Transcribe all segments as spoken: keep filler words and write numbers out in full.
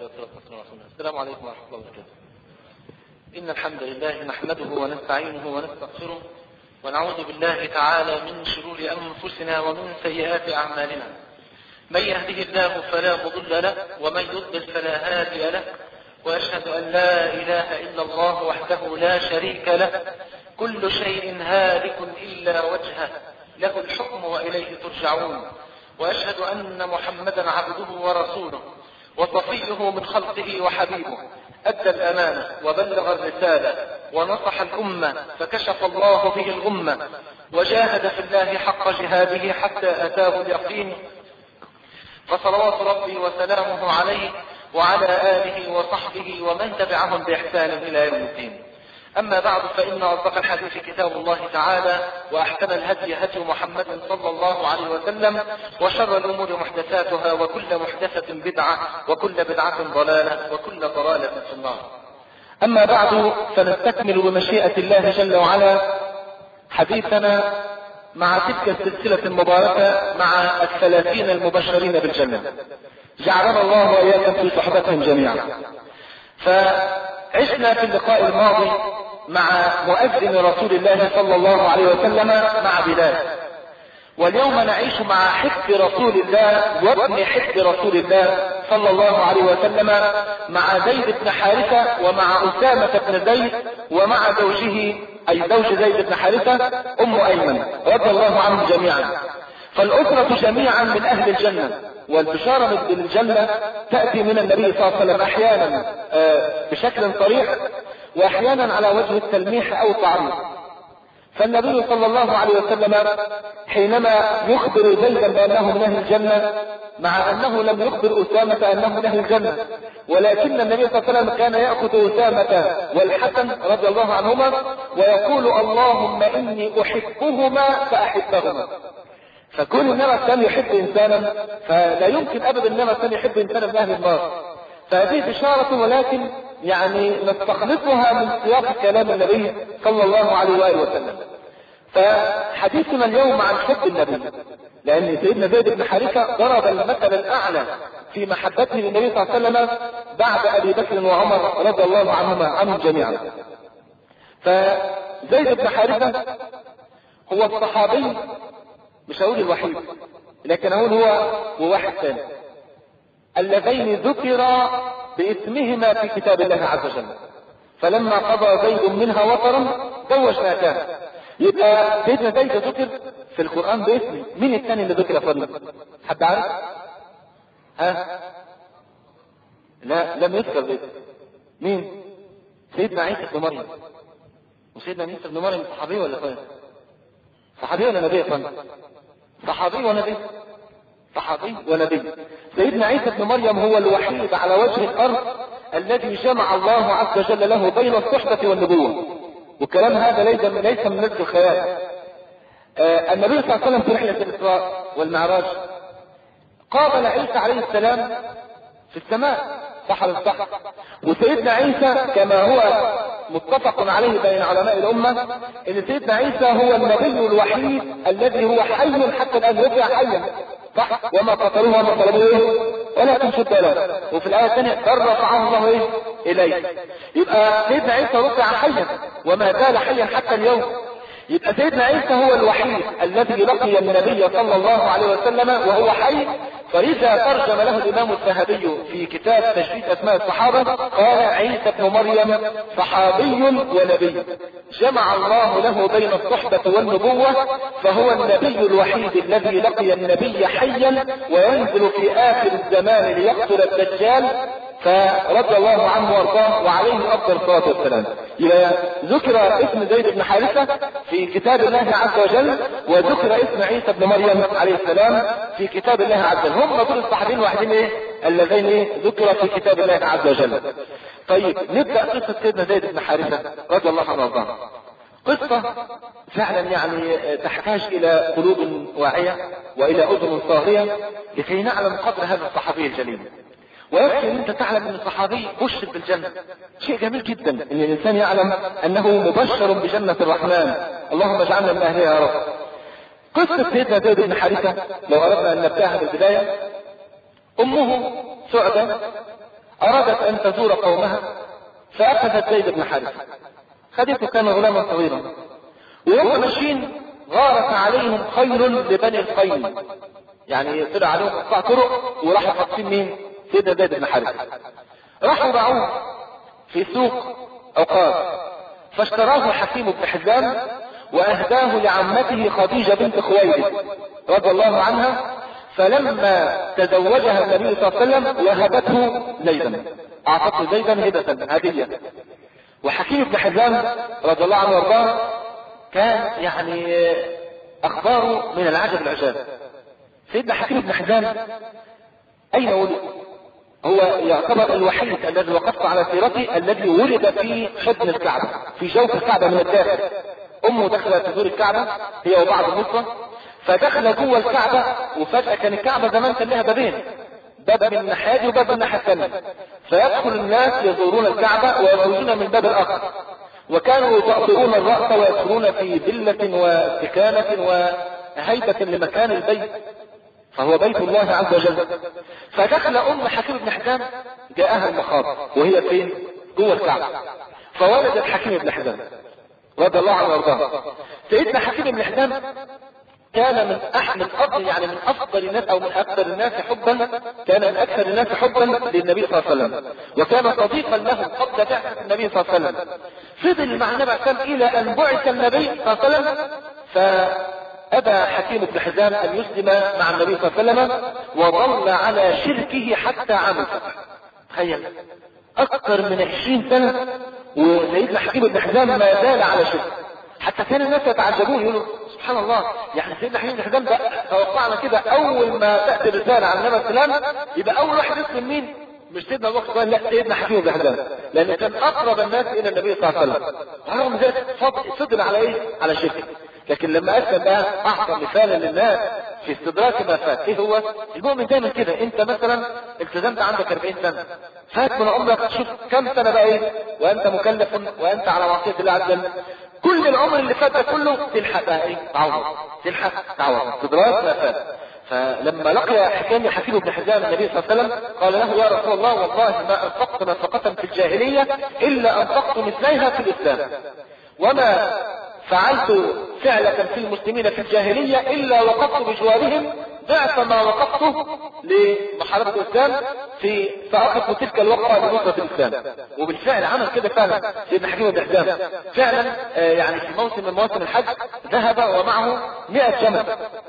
الله والصلاة والسلام على رسول الله. السلام عليكم ورحمة الله وبركاته. إن الحمد لله نحمده ونستعينه ونستغفره ونعوذ بالله تعالى من شرور أنفسنا ومن سيئات أعمالنا. من يهده الله فلا مضل له ومن يضلل فلا هادي له، وأشهد أن لا إله إلا الله وحده لا شريك له، كل شيء هالك إلا وجهه، له الحكم وإليه ترجعون. وأشهد أن محمدا عبده ورسوله وصفيه من خلقه وحبيبه، أدى الأمانة وبلغ الرسالة ونصح الأمة فكشف الله به الغمة، وجاهد في الله حق جهاده حتى أتاه اليقين، فصلوات ربي وسلامه عليه وعلى آله وصحبه ومن تبعهم بإحسان إلى يوم الدين. أما بعد، فإن أصدق الحديث كتاب الله تعالى، وأحسن الهدي هدي محمد صلى الله عليه وسلم، وشر الأمور محدثاتها، وكل محدثة بدعة، وكل بدعة ضلالة، وكل ضلالة في النار. أما بعد، فنستكمل بمشيئة الله جل وعلا حديثنا مع تلك السلسلة المباركة مع الثلاثين المبشرين بالجنة، جعلنا الله وإياكم في صحبتهم جميعا. فعشنا في اللقاء الماضي مع مؤذن رسول الله صلى الله عليه وسلم مع بلال، واليوم نعيش مع حب رسول الله وابن حب رسول الله صلى الله عليه وسلم مع زيد بن حارثة ومع أسامة بن زيد ومع زوجه أي زوج زيد بن حارثة أم أيمن رضي الله عنهم جميعا. فالأسرة جميعا من أهل الجنة، والبشارة بالجنة تأتي من النبي صلى الله عليه وسلم أحيانا بشكل صريح، وأحيانا على وجه التلميح أو التعريض. فالنبي صلى الله عليه وسلم حينما يخبر زيدا بأنه من أهل الجنة، مع أنه لم يخبر أسامة أنه من أهل الجنة، ولكن النبي صلى الله عليه وسلم كان يأخذ أسامة والحسن رضي الله عنهما ويقول: اللهم إني أحبهما فأحبهما. فكون النبي الثاني يحب إنسانا، فلا يمكن أبدا النبي الثاني يحب إنسانا من أهل النار. فهذه بشارة، ولكن يعني نستخلصها من سياق كلام النبي صلى الله عليه وآله وسلم. فحديثنا اليوم عن حب النبي، لأن سيدنا زيد بن حارثة ضرب المثل الأعلى في محبته للنبي صلى الله عليه وسلم بعد أبي بكر وعمر رضي الله عنهما عنهم جميعا. فزيد بن حارثة هو الصحابي، مش هقول الوحيد، لكن هقول هو وواحد ثاني اللذين ذكرا باسمهما في كتاب الله عز وجل. فلما قضى زيد منها وطرا زوجناكها. يبقى سيدنا زيد ذكر في القرآن باسمه. مين الثاني اللي ذكر فضله؟ حد عارف؟ ها؟ لا، لم يذكر زيد. مين؟ سيدنا عيسى بن مريم. وسيدنا عيسى بن مريم صحابي ولا فاهم؟ صحابي ولا نبي؟ فاهم؟ صحابي ونبي. صحابي ونبي. سيدنا عيسى بن مريم هو الوحيد على وجه الأرض الذي جمع الله عز وجل له بين الصحبة والنبوة، والكلام هذا ليس ليس من نزل الخيال. آه النبي صلى الله عليه وسلم في رحلة الإسراء والمعراج قابل عيسى عليه السلام في السماء، صح ولا صح؟ وسيدنا عيسى كما هو متفق عليه بين علماء الأمة ان سيدنا عيسى هو النبي الوحيد الذي هو حي حتى الآن، رجع حيا، صح؟ وما قتلوه وما طلبوه ولكن شد له. وفي الآية الثانية بل رفعه الله ايه إليه. يبقى سيدنا عيسى رفع حيا وما زال حيا حتى اليوم. يبقى سيدنا عيسى هو الوحيد الذي لقي النبي صلى الله عليه وسلم وهو حي. فإذا ترجم له الإمام الذهبي في كتاب تجديد أسماء الصحابة قال: عيسى بن مريم صحابي ونبي جمع الله له بين الصحبة والنبوة، فهو النبي الوحيد الذي لقي النبي حيا وينزل في آخر الزمان ليقتل الدجال، فرضي الله عنه وارضاه وعليه أفضل الصلاة والسلام. ذكر اسم زيد بن حارثة في كتاب الله عز وجل، وذكر اسم عيسى بن مريم عليه السلام في كتاب الله عز وجل. هم دول الصحابين الوحيدين ايه اللذين ايه ذكر في كتاب الله عز وجل. طيب نبدأ قصة سيدنا زيد بن حارثة رضي الله عنه وارضاه. قصة فعلا يعني تحتاج الى قلوب واعية والى اذن صاغية لكي نعلم قدر هذا الصحابي الجليل. ويكفي ان انت تعلم ان الصحابي بشر بالجنة، شيء جميل جدا ان الانسان يعلم انه مبشر بجنة الرحمن، اللهم اجعلنا من اهلها يا رب. قصة سيدنا زيد بن حارثة لو اردنا ان نبداها بالبداية، امه سعدة أرادت أن تزور قومها فأخذت زيد بن حارثة، خدته كان غلاما صغيرا، وهم ماشيين غارت عليهم خيل لبني الخيل، يعني طلع عليهم قطاع طرق وراحوا خاطفين مين؟ سيدنا زيد بن حارثة. راحوا باعوه في سوق عقاد فاشتراه حكيم بن حزام واهداه لعمته خديجة بنت خويلد رضي الله عنها، فلما تزوجها النبي صلى الله عليه وسلم وهبته زيدا، اعطته زيدا هبة هدية. وحكيم بن حزام رضي الله عنه وارضاه كان يعني اخباره من العجب العجاب. سيدنا حكيم بن حزام اين ولد؟ هو يعتبر الوحيد الذي وقفت على سيرته الذي ولد في حضن الكعبة، في جوف الكعبة من الداخل. امه دخلت تزور الكعبة هي وبعض النصرة، فدخل جوه الكعبة وفجأة كان الكعبة زمان كان لها بابين، باب من الناحية دي وباب من الناحية الثانية، فيدخل الناس يزورون الكعبة ويخرجون من باب الآخر، وكانوا يطأطئون الرأس ويدخلون في ذلة وسكانة وهيبة لمكان البيت، فهو بيت الله عز وجل. فدخل ام حكيم بن حزام جاءها المخاض وهي فين؟ جوه الكعبة، فولدت حكيم بن حزام رضي الله عنه وارضاه. سيدنا حكيم بن حزام كان من احد افضل يعني من افضل الناس او من اكثر الناس حبا، كان من اكثر الناس حبا للنبي صلى الله عليه وسلم، وكان صديقا له قبل بعثة النبي صلى الله عليه وسلم. فضل مع النبي صلى الله عليه وسلم الى ان بعث النبي صلى الله عليه وسلم، ف أبى حكيم بن حزام أن يسلم مع النبي صلى الله عليه وسلم وظل على شركه حتى عام الفتح. تخيل أكثر من عشرين سنة وسيدنا حكيم بن حزام ما زال على شركه، حتى كان الناس يتعجبون يقولوا سبحان الله، يعني سيدنا حكيم بن حزام ده توقعنا كده أول ما تأتي الرسالة عن النبي صلى الله عليه وسلم يبقى أول واحد يسلم مين؟ مش سيدنا أبو بكر، لا سيدنا حكيم بن حزام، لأن كان أقرب الناس إلى النبي صلى الله عليه وسلم، ورغم ذلك فضل على إيه؟ على شركه. لكن لما أسلم بقى أعطى مثالا للناس في استدراك ما فات. ايه هو المؤمن دايما كده؟ انت مثلا التزمت عندك أربعين سنة، فات من عمرك شوف كم سنة بقى ايه وانت مكلف وانت على معصية الله عز وجل، كل العمر اللي فات ده كله تلحق بقى ايه؟ تعوض، تلحق تعوض استدراك ما فات. فلما لقي حكيم حكيم بن حزام النبي صلى الله عليه وسلم قال له يا رسول الله والله ما انفقت نفقة في الجاهلية الا انفقت مثليها في الاسلام، وما فعلت فعلة في المسلمين في الجاهلية إلا وقفت بجوارهم ضعف ما وقفته لمحاربة الإسلام في فأخذت تلك الوقفة لنصرة الإسلام. وبالفعل عمل كده فعلا سيدنا حكيم بن حزام، فعلا يعني في موسم من مواسم الحج ذهب ومعه مئة جمل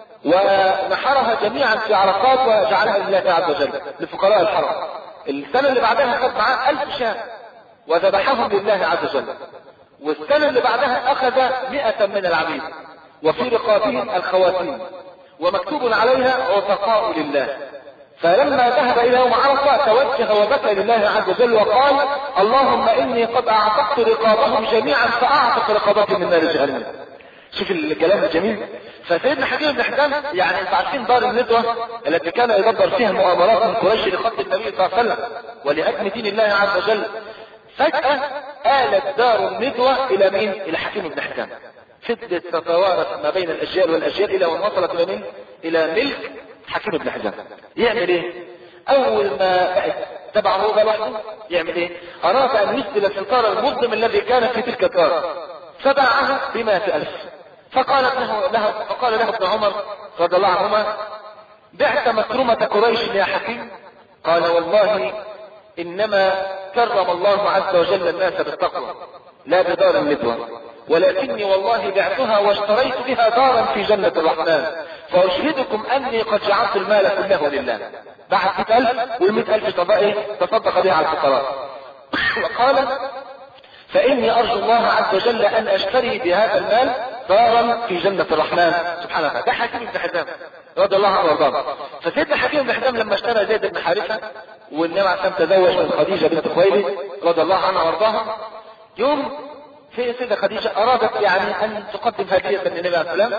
ونحرها جميعا في عرفات وجعلها لله عز وجل لفقراء الحرم. السنة اللي بعدها خد معاه ألف شاة وذبحهم لله عز وجل. والسنة اللي بعدها أخذ مئة من العبيد وفي رقابهم الخواتيم ومكتوب عليها عتقاء لله. فلما ذهب إلى يوم عرفة توجه وبكى لله عز وجل وقال اللهم إني قد أعتقت رقابهم جميعا فأعتق رقابتهم من نار جهنم. شوف الكلام الجميل. فسيدنا حكيم بن حزام يعني انتوا عارفين دار الندوة التي كان يدبر فيها مؤامرات من قريش لقتل النبي صلى الله عليه وسلم ولهدم دين الله عز وجل، فجأة آلت دار الندوة إلى مين؟ إلى حكيم بن حزام. فضلت تتوارث ما بين الأجيال والأجيال إلى أن وصلت إلى مين؟ إلى ملك حكيم بن حزام. يعمل إيه؟ أول ما بقت تبع هو لوحده يعمل إيه؟ أراد أن يسدل الستار المظلم الذي كان في تلك الدار فباعها بمائة ألف. فقالت له, له فقال له ابن عمر رضي الله عنهما بعت مكرمة قريش يا حكيم؟ قال والله إنما كرم الله عز وجل الناس بالتقوى لا بدار الندوة، ولكني والله بعتها واشتريت بها دارا في جنة الرحمن، فأشهدكم أني قد جعلت المال كله لله. بعد مئة ألف والمئة ألف تصدق بها على الفقراء. وقال فإني أرجو الله عز وجل أن أشتري بهذا المال دارا في جنة الرحمن سبحانه وتعالى. ده حكيم بن حزام رضي الله عنه وارضاه. فسيدنا حكيم بن حزام لما اشترى زيد بن حارثة والنبي عليه الصلاة والسلام تزوج من خديجة بنت خويلد رضي الله عنها وارضاها، يوم في سيدة خديجة أرادت يعني أن تقدم هدية للنبي عليه السلام،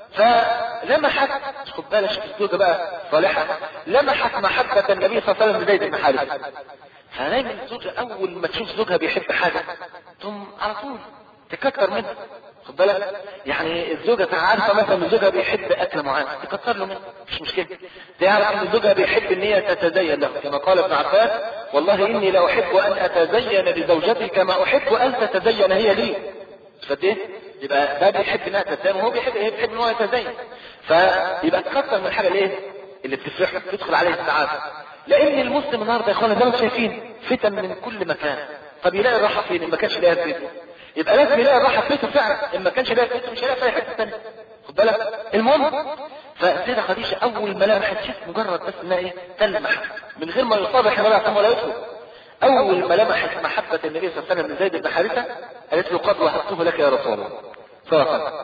فلمحت خد بالك شوف الزوجة بقى صالحة، لمحت محبة النبي صلى الله عليه وسلم لزيد بن حارثة. فدايما الزوجة أول ما تشوف زوجها بيحب حاجة ثم على طول تكتر منها، خد بالك، يعني الزوجة عارفة مثلا الزوجة بيحب أكل معين تكتر له منه مش مشكلة، تعرف ان الزوجة بيحب ان هي تتزين له، كما قال ابن عباس والله إني لا أحب أن أتزين لزوجتي كما أحب أن تتزين هي لي. فده يبقى ده بيحب انها تتزين وهو بيحب هي بيحب ان هو يتزين، فيبقى تكتر من الحاجة الايه اللي بتفرح تدخل عليه السعادة. لأن المسلم النهارده يا اخوانا زي ما شايفين فتن من كل مكان، طب يلاقي الراحة فين؟ ما كانش يلاقيها في بيته، يبقى لازم يلاقي الراحة في بيته فعلا، إن ما كانش يلاقيها في بيته مش هيلاقيها في أي حتة ثانية. خد بالك، المهم فالسيدة خديجة أول ما لمحت شيء مجرد بس إنها إيه تلمح من غير ما يصابح النبي عليه ولا يطلب، أول ما لمحت محبة النبي صلى الله عليه وسلم من زيد بن حارثة قالت له قد وهبته لك يا رسول الله صلى الله عليه وسلم.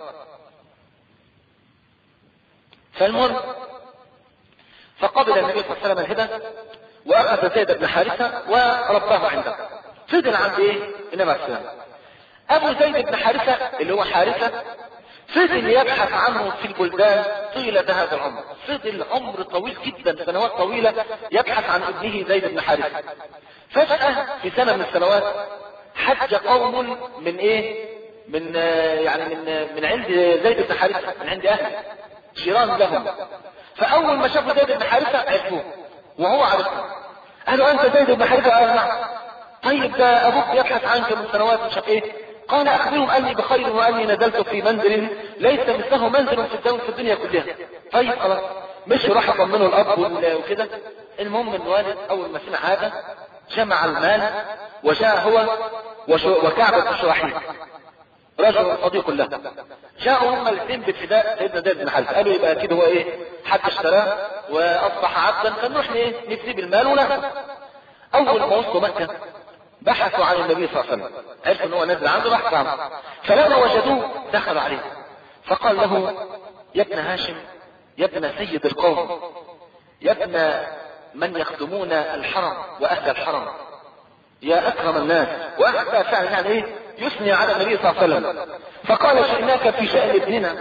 فالمهم فقبل النبي صلى الله عليه وسلم الهبة وأخذ زيد بن حارثة ورباه عنده. فضل عند إيه النبي عليه السلام. أبو زيد بن حارثة اللي هو حارثة فضل يبحث عنه في البلدان طيلة هذا العمر، فضل عمر طويل جدا سنوات طويلة يبحث عن ابنه زيد بن حارثة. فجأة في سنة من السنوات حج قوم من ايه من يعني من من عند زيد بن حارثة، من عند اهله جيران لهم. فاول ما شافوا زيد بن حارثة عرفوه وهو عرفه، قالوا انت زيد بن حارثة؟ قال نعم. طيب ده ابوك يبحث عنك من سنوات مش عارف ايه. قال اخبرهم اني بخير واني نزلت في منزل ليس مثله منزل في الدنيا في الدنيا كلها. طيب خلاص مش راح يطمنوا الاب وكده. المهم الوالد اول ما سمع هذا جمع المال وجاء هو وكعب بن شراحيل رجل صديق له، جاءوا هم الاثنين بفداء سيدنا زيد بن حارثة. قالوا يبقى اكيد هو ايه حد اشتراه واصبح عبدا فنروح ايه نسيب المال وناخذ. اول ما وصلوا مكة بحثوا عن النبي صلى الله عليه وسلم، عرفوا ان هو نزل عنده بحثوا عنه، فلما وجدوه دخلوا عليه فقال له يا ابن هاشم يا ابن سيد القوم يا ابن من يخدمون الحرم واهل الحرم يا اكرم الناس، واحد فعلا يعني ايه يثني على النبي صلى الله عليه وسلم. فقال شئناك في شأن ابننا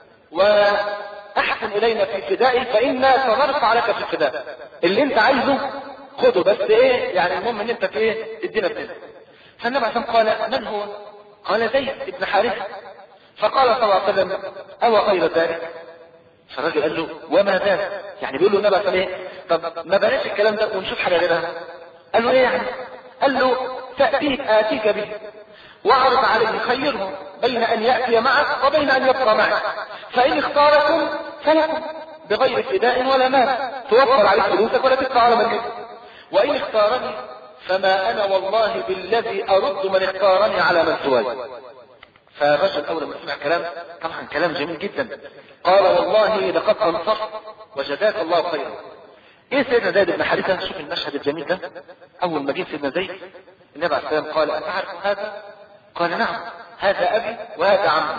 واحسن الينا في فدائه فانا سنرفع لك في الفداء، اللي انت عايزه خده بس ايه يعني المهم ان انت في ايه ادينا ابننا. فالنبي عليه الصلاه والسلام قال من هو؟ قال زيد بن حارثة. فقال صلى الله عليه وسلم او غير ذلك؟ فالراجل قال له وما ذاك؟ يعني بيقول له النبي عليه الصلاه والسلام طب ما بلاش الكلام ده ونشوف حاجه غيرها. قال له ايه يعني؟ قال له تأتيك آتيك به واعرض عليه خيره بين ان يأتي معك وبين ان يبقى معك، فان اختاركم فلكم بغير فداء ولا مال، توفر عليك فلوسك ولا تدفع على مجد، وان اختارني فما انا والله بالذي ارد من اختارني على من سواي. فالرجل اول ما سمع كلام طبعا كلام جميل جدا قال والله لقد انصفت وجزاك الله خيرا. ايه سيدنا زيد بن حارثة؟ شوف المشهد الجميل ده. اول ما جه سيدنا زيد النبي عليه السلام قال اتعرف هذا؟ قال نعم هذا ابي وهذا عمي.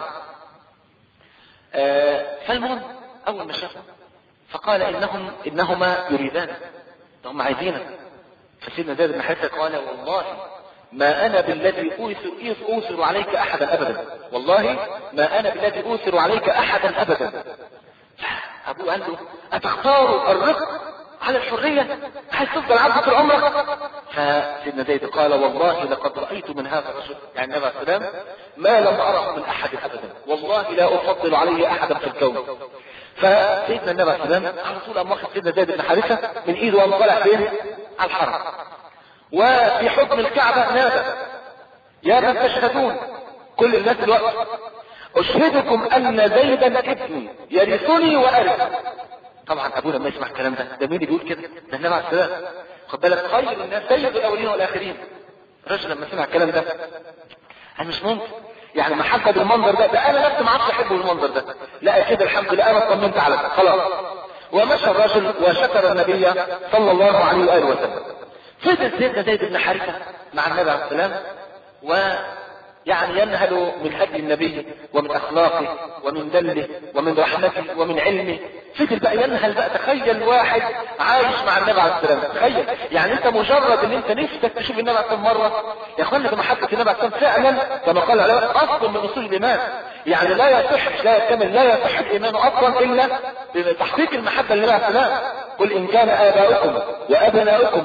آه فالمهم اول ما شافه فقال انهم انهما يريدان، هم عايزينك. فسيدنا زيد بن حارثة قال والله ما انا بالذي اوثر اوثر عليك احدا ابدا، والله ما انا بالذي اوثر عليك احدا ابدا. ابوه قال له اتختار الرق على الحرية؟ عايز تفضل عبد طول عمرك؟ فسيدنا زيد قال والله لقد رأيت من هذا الرجل يعني النبي عليه السلام ما لم أره من أحد أبدا، والله لا أفضل عليه أحدا في الكون. فسيدنا النبي عليه السلام على طول قام واخد سيدنا زيد بن حارثة من إيده وقام طالع فين؟ على الحرم. وفي حكم الكعبة نادى يا من تشهدون كل الناس الوقت أشهدكم أن زيدا ابني يرثني وأرث. طبعا ابونا لما يسمع الكلام ده ده مين اللي بيقول كده؟ ده النبي عليه السلام. خد بالك خير الناس سيد الاولين والاخرين. الرجل لما سمع الكلام ده انا مش ممكن يعني محبه بالمنظر ده، ده انا نفسي ما عادش احبه بالمنظر ده، لا كده الحمد لله انا اطمنت على ده خلاص. ومشى الرجل وشكر النبي صلى الله عليه واله وسلم. فضل سيدنا زيد بن حارثة مع النبي عليه السلام ويعني ينهل من هدي النبي ومن اخلاقه ومن دله ومن رحمته ومن علمه. فضل بقى ينهل بقى. تخيل واحد عايش مع النبي عليه السلام، تخيل يعني انت مجرد ان انت نفسك تشوف النبي عليه السلام مره يا اخوانا بمحبه النبي عليه السلام فعلا كما قال عليه اصل من اصول الايمان. يعني لا يصح لا يكمل لا يصح الايمان اصلا الا بتحقيق المحبه للنبي عليه السلام. قل ان كان اباؤكم وابناؤكم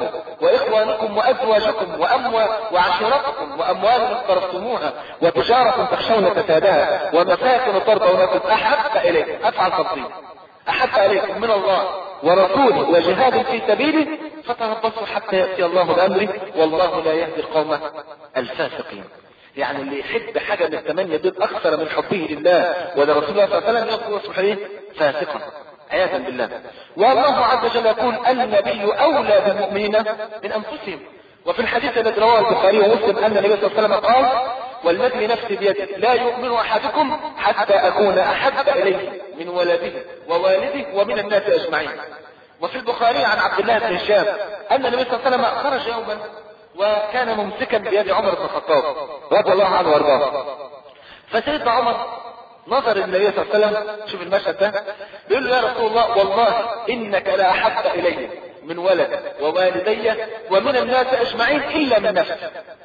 واخوانكم وازواجكم واموال وعشيرتكم واموال اقترفتموها وتجارة تخشون فسادها ومساكن ترضونكم احب اليكم، افعل تفضيل، احب اليكم من الله ورسوله وجهاد في سبيله فتربصوا حتى يأتي الله بأمره والله لا يهدي القوم الفاسقين. يعني اللي يحب حاجة من الثمانية دول أكثر من حبه لله ولرسول الله صلى الله عليه وسلم يقول صحيح فاسقا عياذا بالله. والله عز وجل يقول النبي أولى بالمؤمنين من أنفسهم. وفي الحديث الذي رواه البخاري ومسلم أن النبي صلى الله عليه وسلم قال والذي نفسي بيده لا يؤمن أحدكم حتى أكون أحب إليه من ولده ووالده ومن الناس أجمعين. وفي البخاري عن عبد الله بن هشام أن النبي صلى الله عليه وسلم خرج يوما وكان ممسكا بيد عمر بن الخطاب رضي الله عنه وارضاه. فسيدنا عمر نظر النبي صلى الله عليه وسلم، شوف المشهد ده، بيقول له يا رسول الله والله إنك لا أحب إلي من ولد ووالدي ومن الناس أجمعين إلا من نفسي.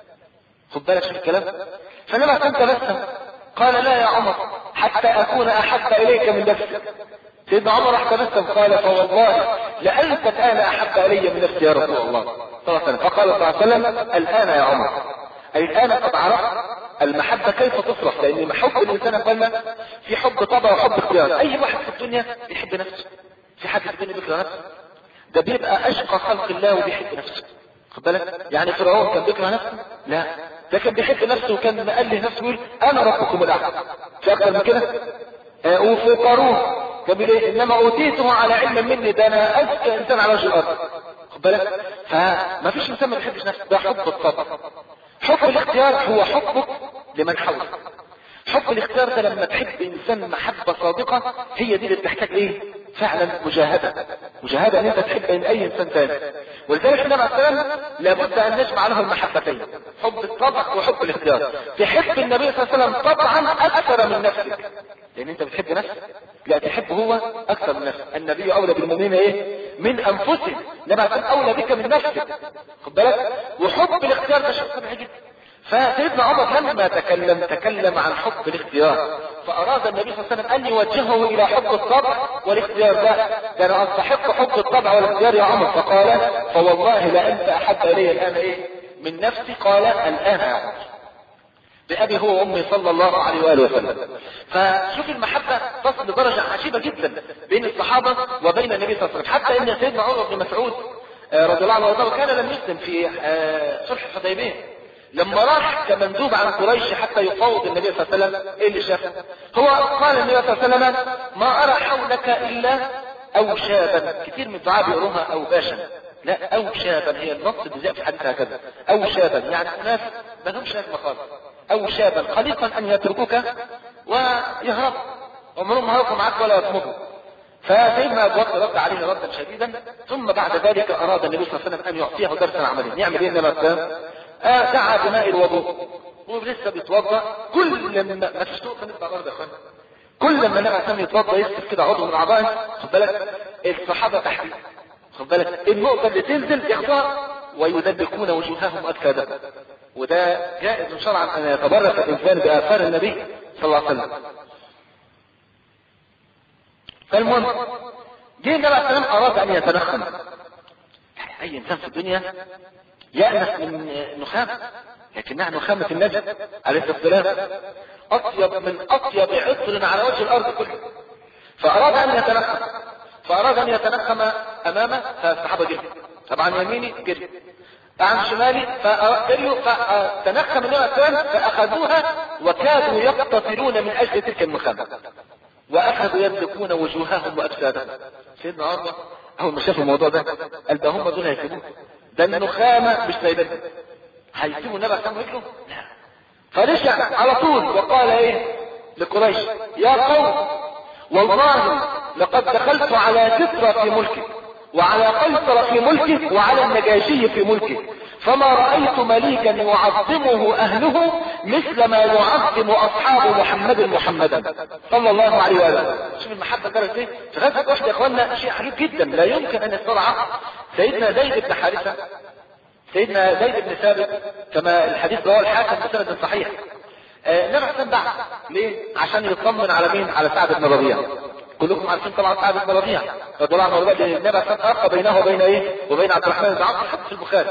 خد بالك شوف الكلام. فلما كنت بسم قال لا يا عمر حتى أكون أحب إليك من نفسي. سيدنا عمر راح تبسم قال فوالله لأنت الآن أحب إلي من نفسي يا رسول الله صلى الله عليه وسلم. فقال صلى الله عليه وسلم الآن يا عمر، أي الآن قد عرفت المحبة كيف تصرف، لأن حب الإنسان قلنا في حب طبع وحب اختيار. أي واحد في الدنيا بيحب نفسه، في حد في الدنيا بيكره نفسه؟ ده بيبقى أشقى خلق الله وبيحب نفسه. خد بالك؟ يعني فرعون كان بيكره نفسه؟ لا، ده كان بيحب نفسه وكان مأله نفسه يقول أنا ربكم الأعلى. في أكثر من كده؟ آه وفي قارون كان بيقول إنما أوتيته على علم مني، ده أنا أذكى إنسان على وجه الأرض. خد بالك؟ فما فيش إنسان ما بيحبش نفسه، ده حب الطبع. حب الاختيار هو حبك لمن حولك. حب الاختيار ده لما تحب إنسان محبة صادقة هي دي اللي بتحتاج إيه؟ فعلا مجاهدة، مجاهدة ان انت تحب من اي انسان تاني. ولذلك النبي عليه السلام لابد ان نجمع له المحبتين، حب الطبع وحب الاختيار. تحب النبي صلى الله عليه وسلم طبعا اكثر من نفسك، لان انت بتحب نفسك، لا تحب هو اكثر من نفسك. النبي اولى بالمؤمنين ايه؟ من انفسهم. النبي عليه السلام اولى بك من نفسك. خد بالك؟ وحب الاختيار ده شيء طبيعي جدا. فسيدنا عمر لما تكلم تكلم عن حب الاختيار، فأراد النبي صلى الله عليه وسلم أن يوجهه إلى حب الطبع والاختيار. ده ده أنا أستحق حب الطبع والاختيار يا عمر. فقال فوالله لأنت أحب إلي الآن إيه من نفسي. قال الآن يا عمر بأبي هو وأمي صلى الله عليه وآله وسلم. فشوف المحبة تصل لدرجة عجيبة جدا بين الصحابة وبين النبي صلى الله عليه وسلم، حتى إن سيدنا عمر بن مسعود رضي الله عنه وارضاه كان لم يسلم في صلح الحديبية. لما راح كمندوب عن قريش حتى يفاوض النبي صلى الله عليه وسلم، ايه اللي شافه؟ هو قال النبي صلى الله عليه وسلم ما ارى حولك الا او شابا. كثير من الدعاء بيقولوها او باشا، لا او شابا هي النص اللي جاء في حديث هكذا. او شابا يعني ناس ما لهمش لازمه خالص، او شابا خليقا ان يتركوك ويهربوا عمرهم ما هيقفوا معاك ولا يطمطوا. فسيدنا ابو بكر رد عليه ردا شديدا، ثم بعد ذلك اراد النبي صلى الله عليه وسلم ان يعطيه درسا عمليا. يعمل ايه النبي صلى الله عليه وسلم؟ آه دعا بماء الوضوء ولسه بيتوضا. كل لما ما فيش طرق نطلع برضه يا اخوان، كل لما النبي عليه يتوضا يسكت كده عضو من اعضائه. خد بالك الصحابه تحت، خد بالك النقطه اللي تنزل ياخدوها ويدبكون وجوههم اكثر. وده جائز شرعا ان يتبرك الانسان باثار النبي صلى الله عليه وسلم. فالمهم جه النبي عليه السلام اراد ان يتنخم. اي انسان في الدنيا يأنس من نخام، لكنها نخامة النبي عليه الصلاة والسلام أطيب من أطيب عطر على وجه الأرض كله. فأراد أن يتنخم فأراد أن يتنخم أمامه، فالصحابة جري طبعا يميني جري، عن شمالي فجريوا، فتنخم النبي عليه السلام فأخذوها وكادوا يقتتلون من أجل تلك النخامة، وأخذوا يدلكون وجوههم وأجسادهم. سيدنا عمر أول ما شافوا الموضوع ده قال ده هم دول هيسيبوه، ده النخامة مش سايبين، هيسيبوا النبي عليه السلام رجله؟ لا. فرجع على طول وقال ايه لقريش يا قوم والله لقد دخلت على كسرى في ملكه وعلى قيصر في ملكه وعلى النجاشي في ملكه، فما رأيت مليكا يعظمه أهله مثل ما يعظم أصحاب محمد محمدا صلى الله عليه وآله. شوف المحبة درجة ايه في غزوة أحد يا اخوانا، شيء عجيب جدا لا يمكن أن يستطاع. سيدنا زيد بن حارثة سيدنا زيد بن ثابت كما الحديث رواه الحاكم بسند صحيح، النبي عليه السلام بعث ليه؟ عشان يطمن على مين؟ على سعد بن ربيعة. كلكم عارفين طبعا سعد بن ربيعة رضي الله عنه، النبي فرق بينه وبين ايه وبين عبد الرحمن بن عوف حتى في البخاري.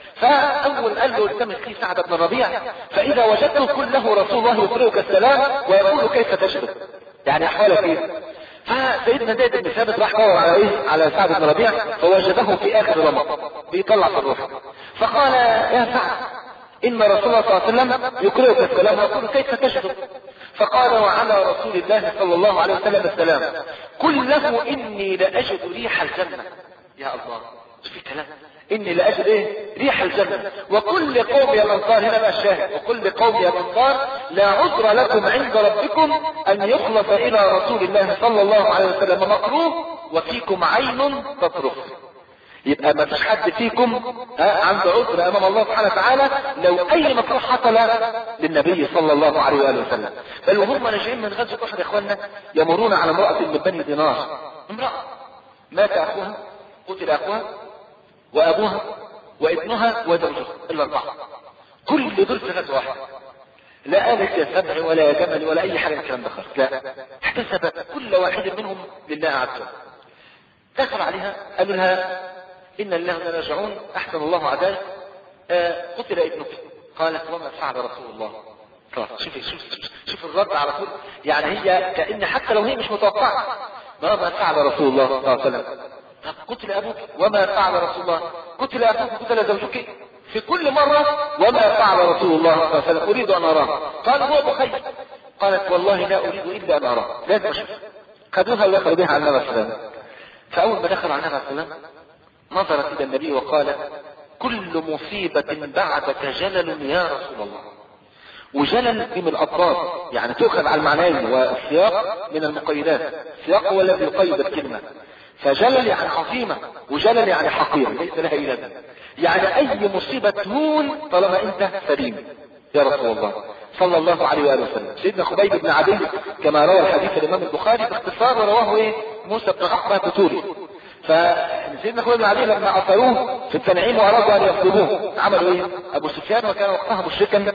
فاول قال له التمس لي سعد بن ربيعة، فاذا وجدته قل له رسول الله يقرئك السلام ويقول كيف تجد، يعني احوالك ايه. فسيدنا زيد بن ثابت راح دور على ايه على سعد بن ربيعة فوجده في اخر رمضان بيطلع في الروح، فقال يا سعد ان رسول الله صلى الله عليه وسلم يقرئك السلام ويقول كيف تجد. فقال وعلى رسول الله صلى الله عليه وسلم السلام، قل له اني لاجد ريح الجنة. يا الله في كلام، اني لاجد ايه ريح الجنة. وكل قوم يا منصار، هنا بقى الشاهد، وكل قوم يا منصار لا عذر لكم عند ربكم ان يخلص الى رسول الله صلى الله عليه وسلم مكروه وفيكم عين تطرف. يبقى ما فيش حد فيكم عنده عذر امام الله سبحانه وتعالى لو اي مكروه حصل للنبي صلى الله عليه واله وسلم. بل وهم ناجعين من غزوه احد يا اخواننا يمرون على امراه من بني دينار، امراه مات اخوها، قتل اخوها وابوها وابنها وزوجها الاربعه، كل دول في غزوه واحده، لا قالت يا سبع ولا يا جمل ولا اي حاجه من الكلام ده خالص، لا احتسبت كل واحد منهم لله عز وجل. دخل عليها قالوا لها إن الله لا راجعون أحسن الله عداك، آه قتل ابنك. قالت وما فعل رسول الله. خلاص شوفي شوف شوف الرد على طول، يعني هي كأن حتى لو هي مش متوقعة ماذا فعل رسول الله صلى الله عليه وسلم. قتل أبوك وما فعل رسول الله، قتل أبوك قتل زوجك، في كل مرة وما فعل رسول الله صلى الله عليه وسلم أريد أن أراه. قال هو بخير. قالت والله لا أريد إلا أن أراه، لازم أشوف. خذوها ودخلوا بها على النبي صلى الله عليه وسلم. فأول ما دخل على النبي صلى الله عليه وسلم نظرت إلى النبي وقالت كل مصيبة بعدك جلل يا رسول الله. وجلل من الأطراف، يعني تؤخذ على المعنيين، والسياق من المقيدات، السياق هو الذي يقيد الكلمة. فجلل يعني عظيمة، وجلل يعني حقير ليس لها إله، يعني أي مصيبة تهون طالما أنت سليم يا رسول الله صلى الله عليه وآله وسلم. سيدنا خبيب بن عدي كما روى الحديث الإمام البخاري باختصار ورواه إيه موسى بن عقبة بطولي. فسيدنا خبيب بن عدي لما أثروه في التنعيم وأرادوا أن يصلبوه عملوا إيه؟ أبو سفيان وكان وقتها مشركا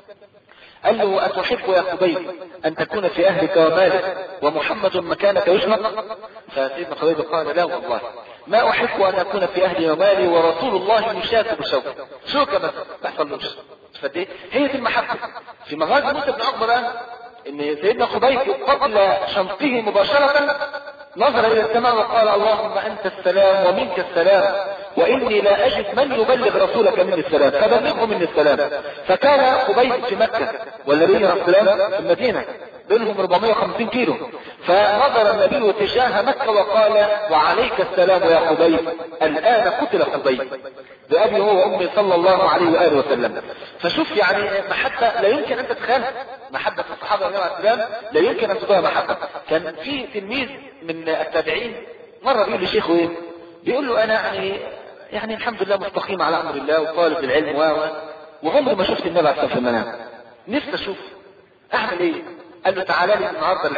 قال له أتحب يا خبيب أن تكون في أهلك ومالك ومحمد مكانك يشنق؟ فسيدنا خبيب قال لا والله ما أحب أن أكون في أهلي ومالي ورسول الله يشاك بشوكه، شوكة بس ما يحصلوش. فدي هي دي المحبة. في مغازي موسى بن عقبة ان سيدنا خبيب قبل شنقه مباشرة نظر الى السماء وقال اللهم انت السلام ومنك السلام واني لا اجد من يبلغ رسولك مني السلام فبلغه مني السلام. فكان خبيب في مكة والنبي عليه السلام في المدينة بينهم أربعمائة وخمسين كيلو، فنظر النبي تجاه مكة وقال وعليك السلام يا خبيب الآن قتل خبيب بأبي هو وأمي صلى الله عليه وآله وسلم. فشوف يعني محبة لا يمكن أن تتخيلها، محبة الصحابة عليه السلام لا يمكن أن تضاهى محبة. كان في تلميذ من التابعين مرة بيقول لشيخه ايه، بيقول له أنا يعني يعني الحمد لله مستقيم على أمر الله وطالب العلم و وعمري ما شفت النبي عليه في المنام، نفسي أشوف أعمل إيه؟ قال له تعالى لي النهارده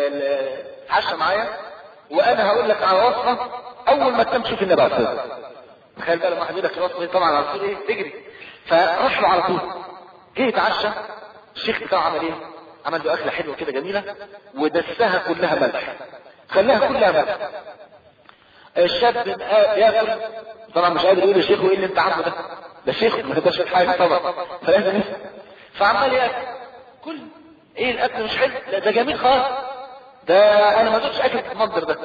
اتعشى معايا وانا هقول لك على وصفه اول ما تنام تشوف النبي عليه الصلاه. تخيل بقى لما حد يقول لك الوصفه دي طبعا على طول ايه تجري. فراح له على طول جه يتعشى، الشيخ بتاعه عمل ايه؟ عمل له اكله حلوه كده جميله ودسها كلها ملح، خلاها كلها ملح. الشاب ياكل طبعا مش قادر يقول لشيخه ايه اللي انت عامله ده، ده شيخ ما يقدرش حاجه طبعا فلازم فعمال ياكل كل ايه الاكل مش حلو، لا ده جميل خالص، ده انا ما دوتش اكل المنظر ده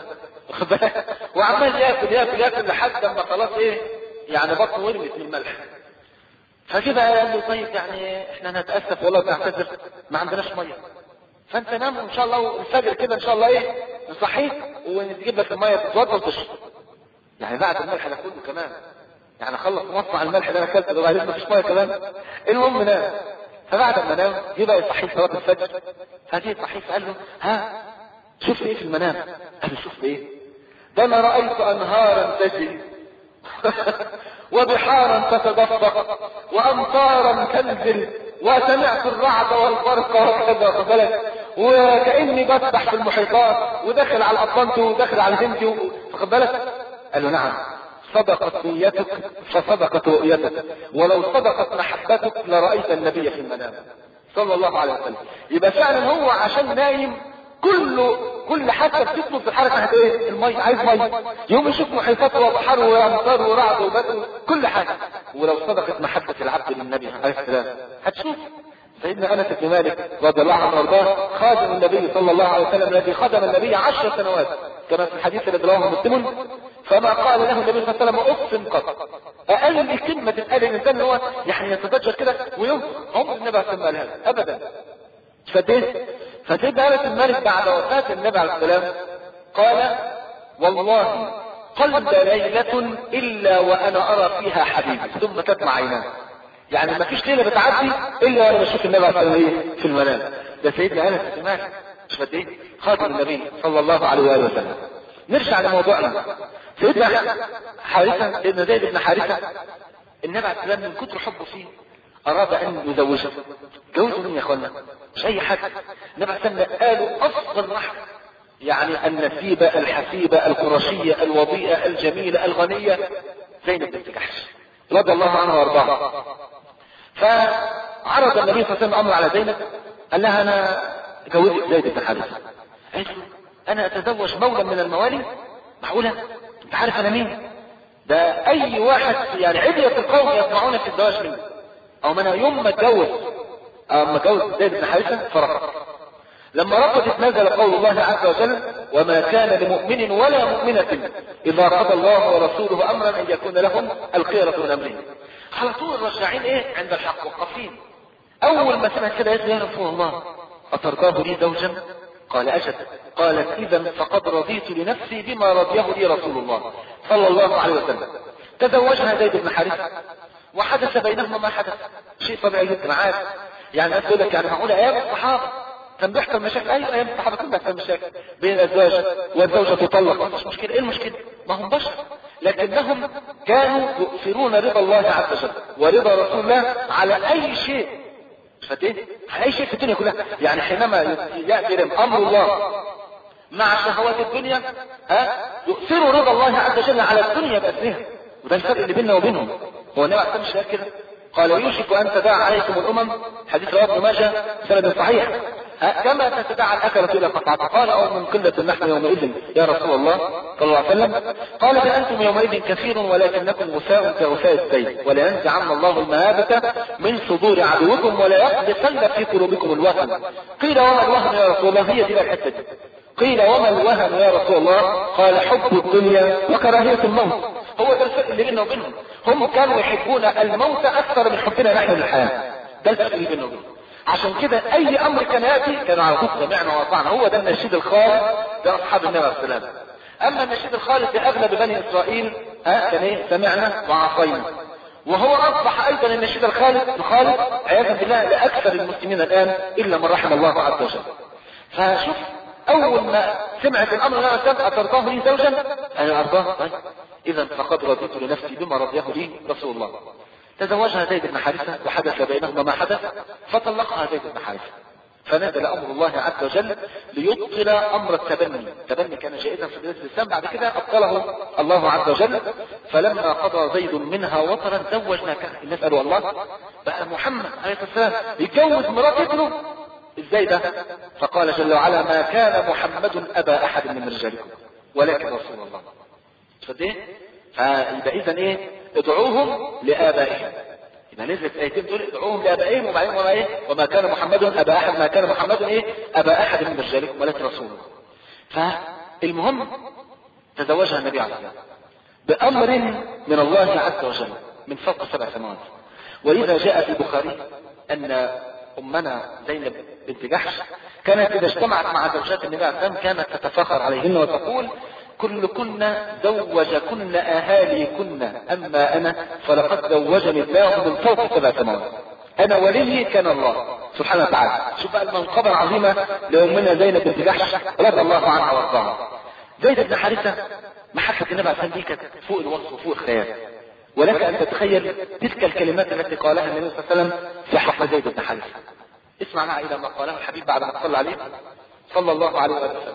وعمال ياكل ياكل ياكل لحد ما خلاص ايه يعني بطنه ورمت من الملح. فكده قال له طيب يعني احنا نتاسف والله بنعتذر ما عندناش ميه، فانت نام ان شاء الله الفجر كده ان شاء الله ايه نصحيك ونجيب لك الميه تتوضى وتشرب. يعني بعد الملح ده كله كمان يعني خلص مصنع الملح ده انا اكلته ده وبعدين مفيش ميه كمان. المهم نام. فبعد ما نام جه بقى يصحيه صلاه الفجر، فجه يصحيه فقال له ها شفت ايه في المنام؟ قال له شفت ايه؟ ده انا رايت انهارا تجري وبحارا تتدفق وامطارا تنزل وسمعت الرعد والبرق وكذا وكذا وكاني بسبح في المحيطات وداخل على الاطلنطي وداخل على الهندي واخد بالك؟ قال له نعم صدقت نيتك فصدقت رؤيتك ولو صدقت محبتك لرأيت النبي في المنام صلى الله عليه وسلم. يبقى فعلا هو عشان نايم كله كل حتى بتطلب في الحركه ناحيه ايه؟ المي، عايز مي. يوم يشوف محيطات وبحر وامطار ورعد وبدو كل حاجه. ولو صدقت محبه العبد للنبي عليه السلام هتشوف سيدنا انس بن مالك رضي الله عنه وارضاه خادم النبي صلى الله عليه وسلم الذي خدم النبي عشر سنوات كما في الحديث الذي رواه مسلم. فما قال له النبي صلى الله عليه وسلم اف قط. اقل كلمه تتقال الانسان هو يعني يتضجر كده وينفخ، عمر النبي عليه الصلاه والسلام ابدا. فديه فسيدنا انس بن مالك بعد وفاه النبي عليه السلام قال والله قلب ليله الا وانا ارى فيها حبيبي ثم تدمع عيناه. يعني ما فيش ليله بتعدي الا وانا بشوف النبي عليه الصلاه والسلام في المنام. ده سيدنا انس بن مالك مش قد ايه خادم النبي صلى الله عليه واله وسلم. نرجع لموضوعنا. سيدنا حارثه سيدنا زيد بن حارثه النبي عليه السلام من كتر حبه فيه اراد ان يزوجه. جوزه مين يا اخوانا؟ مش اي حد. النبي عليه السلام قالوا افضل واحده، يعني النسيبه الحسيبه القرشيه الوضيئه الجميله الغنيه زينب بنت جحش رضي الله عنها وارضاها. فعرض النبي صلى الله عليه وسلم الامر على زينب، قال لها انا جوزت زيد بن حارثه. قالت له انا اتزوج مولى من الموالي؟ معقوله؟ انت عارف انا مين؟ ده اي واحد يعني عدية القوم يطمعون في الزواج منه. او من يوم ما اتجوز اما اتجوز زيد بن حارثه فرفض. لما رفضت نزل قول الله عز وجل وما كان لمؤمن ولا مؤمنة اذا قضى الله ورسوله امرا ان يكون لهم الخيرة من امرهم. على طول الرجاعين ايه عند الحق وقفين. اول ما سمعت كده قالت يا رسول الله اترضاه لي زوجا؟ قال اجل. قالت اذا فقد رضيت لنفسي بما رضيه لي رسول الله صلى الله عليه وسلم. تزوجها زيد بن حارثه وحدث بينهما ما حدث، شيء طبيعي جدا عادي. يعني الناس تقول لك يعني معقوله ايام الصحابه كان بيحصل مشاكل؟ ايوه ايام الصحابه كان بيحصل مشاكل بين الازواج والزوجه تطلق، مش مشكله. ايه المشكله؟ ما هم بشر، لكنهم كانوا يؤثرون رضا الله عز وجل ورضا رسول الله على اي شيء. فايه؟ على اي شيء في الدنيا كلها. يعني حينما ياتي امر الله مع شهوات الدنيا ها يؤثروا رضا الله عز وجل على الدنيا باسرها. وده الفرق اللي بيننا وبينهم. هو النبي عليه الصلاه كده قال يوشك ان تداعى عليكم الامم، حديث رواه ابن ماجه سند صحيح، كما تتداعى الاكله الى قطعتها. قال او من قله نحن يومئذ يا رسول الله صلى الله عليه وسلم؟ قال بل انتم يومئذ كثير ولكنكم غثاء كغثاء السيل ولينزعن الله المهابه من صدور عدوكم ولا يقذفن في قلوبكم الوهن. قيل وما الوهن يا رسول الله؟ هي دي الحته دي. قيل وما الوهن يا رسول الله؟ قال حب الدنيا وكراهيه الموت. هو ده الفرق اللي بيننا وبينهم. هم كانوا يحبون الموت اكثر من حبنا نحن للحياه. ده الفرق اللي بيننا وبينهم. عشان كده اي امر كان ياتي كانوا على طول سمعنا واطعنا. هو ده النشيد الخالد ده اصحاب النبي عليه السلام. اما النشيد الخالد لاغلب بني اسرائيل ها كان ايه؟ سمعنا وعصينا. وهو اصبح ايضا النشيد الخالد الخالد عياذا بالله لاكثر المسلمين الان الا من رحم الله عز وجل. فشوف اول ما سمعت الامر الله عليه وسلم اترضاه لي زوجا؟ انا ارضاه. طيب اذا فقد رضيت لنفسي بما رضيه لي رسول الله. تزوجها زيد بن حارثه وحدث بينهما ما حدث فطلقها زيد بن حارثه. فنزل امر الله عز وجل ليبطل امر التبني. التبني كان جائزا في بلاد الاسلام، بعد كده ابطله الله عز وجل. فلما قضى زيد منها وطرا زوجناك. الناس قالوا الله بقى محمد عليه السلام يتجوز مرات ابنه ازاي ده؟ فقال جل وعلا ما كان محمد ابا احد من رجالكم ولكن رسول الله. فده فيبقى اذا ايه؟ ادعوهم لابائهم. يبقى نزلت الايتين دول ادعوهم لابائهم وبعدين وما ايه؟ وما كان محمد ابا احد ما كان محمد ايه؟ ابا احد من رجالكم ولكن رسول الله. فالمهم تزوجها النبي عليه الصلاه والسلام بامر من الله عز وجل من فوق سبع سماوات. ولذا جاء في البخاري ان امنا زينب بنت جحش كانت اذا اجتمعت مع زوجات النبي عليه الصلاه والسلام كانت تتفاخر عليهن وتقول كلكن زوجكن اهاليكن اما انا فلقد زوجني الله من فوق سبع سماوات. انا ولي كان الله سبحانه وتعالى. شوف بقى المنقبه العظيمه لامنا زينب بنت جحش رضي الله عنها وارضاها. زيد بن حارثه محبه النبي عليه الصلاه والسلام دي كانت فوق الوصف وفوق الخيال. ولك ان تتخيل تلك الكلمات التي قالها النبي صلى الله عليه وسلم في حق زيد بن حارثه. اسمع معي الى ما قاله الحبيب بعد ما صلى عليه صلى الله عليه وسلم.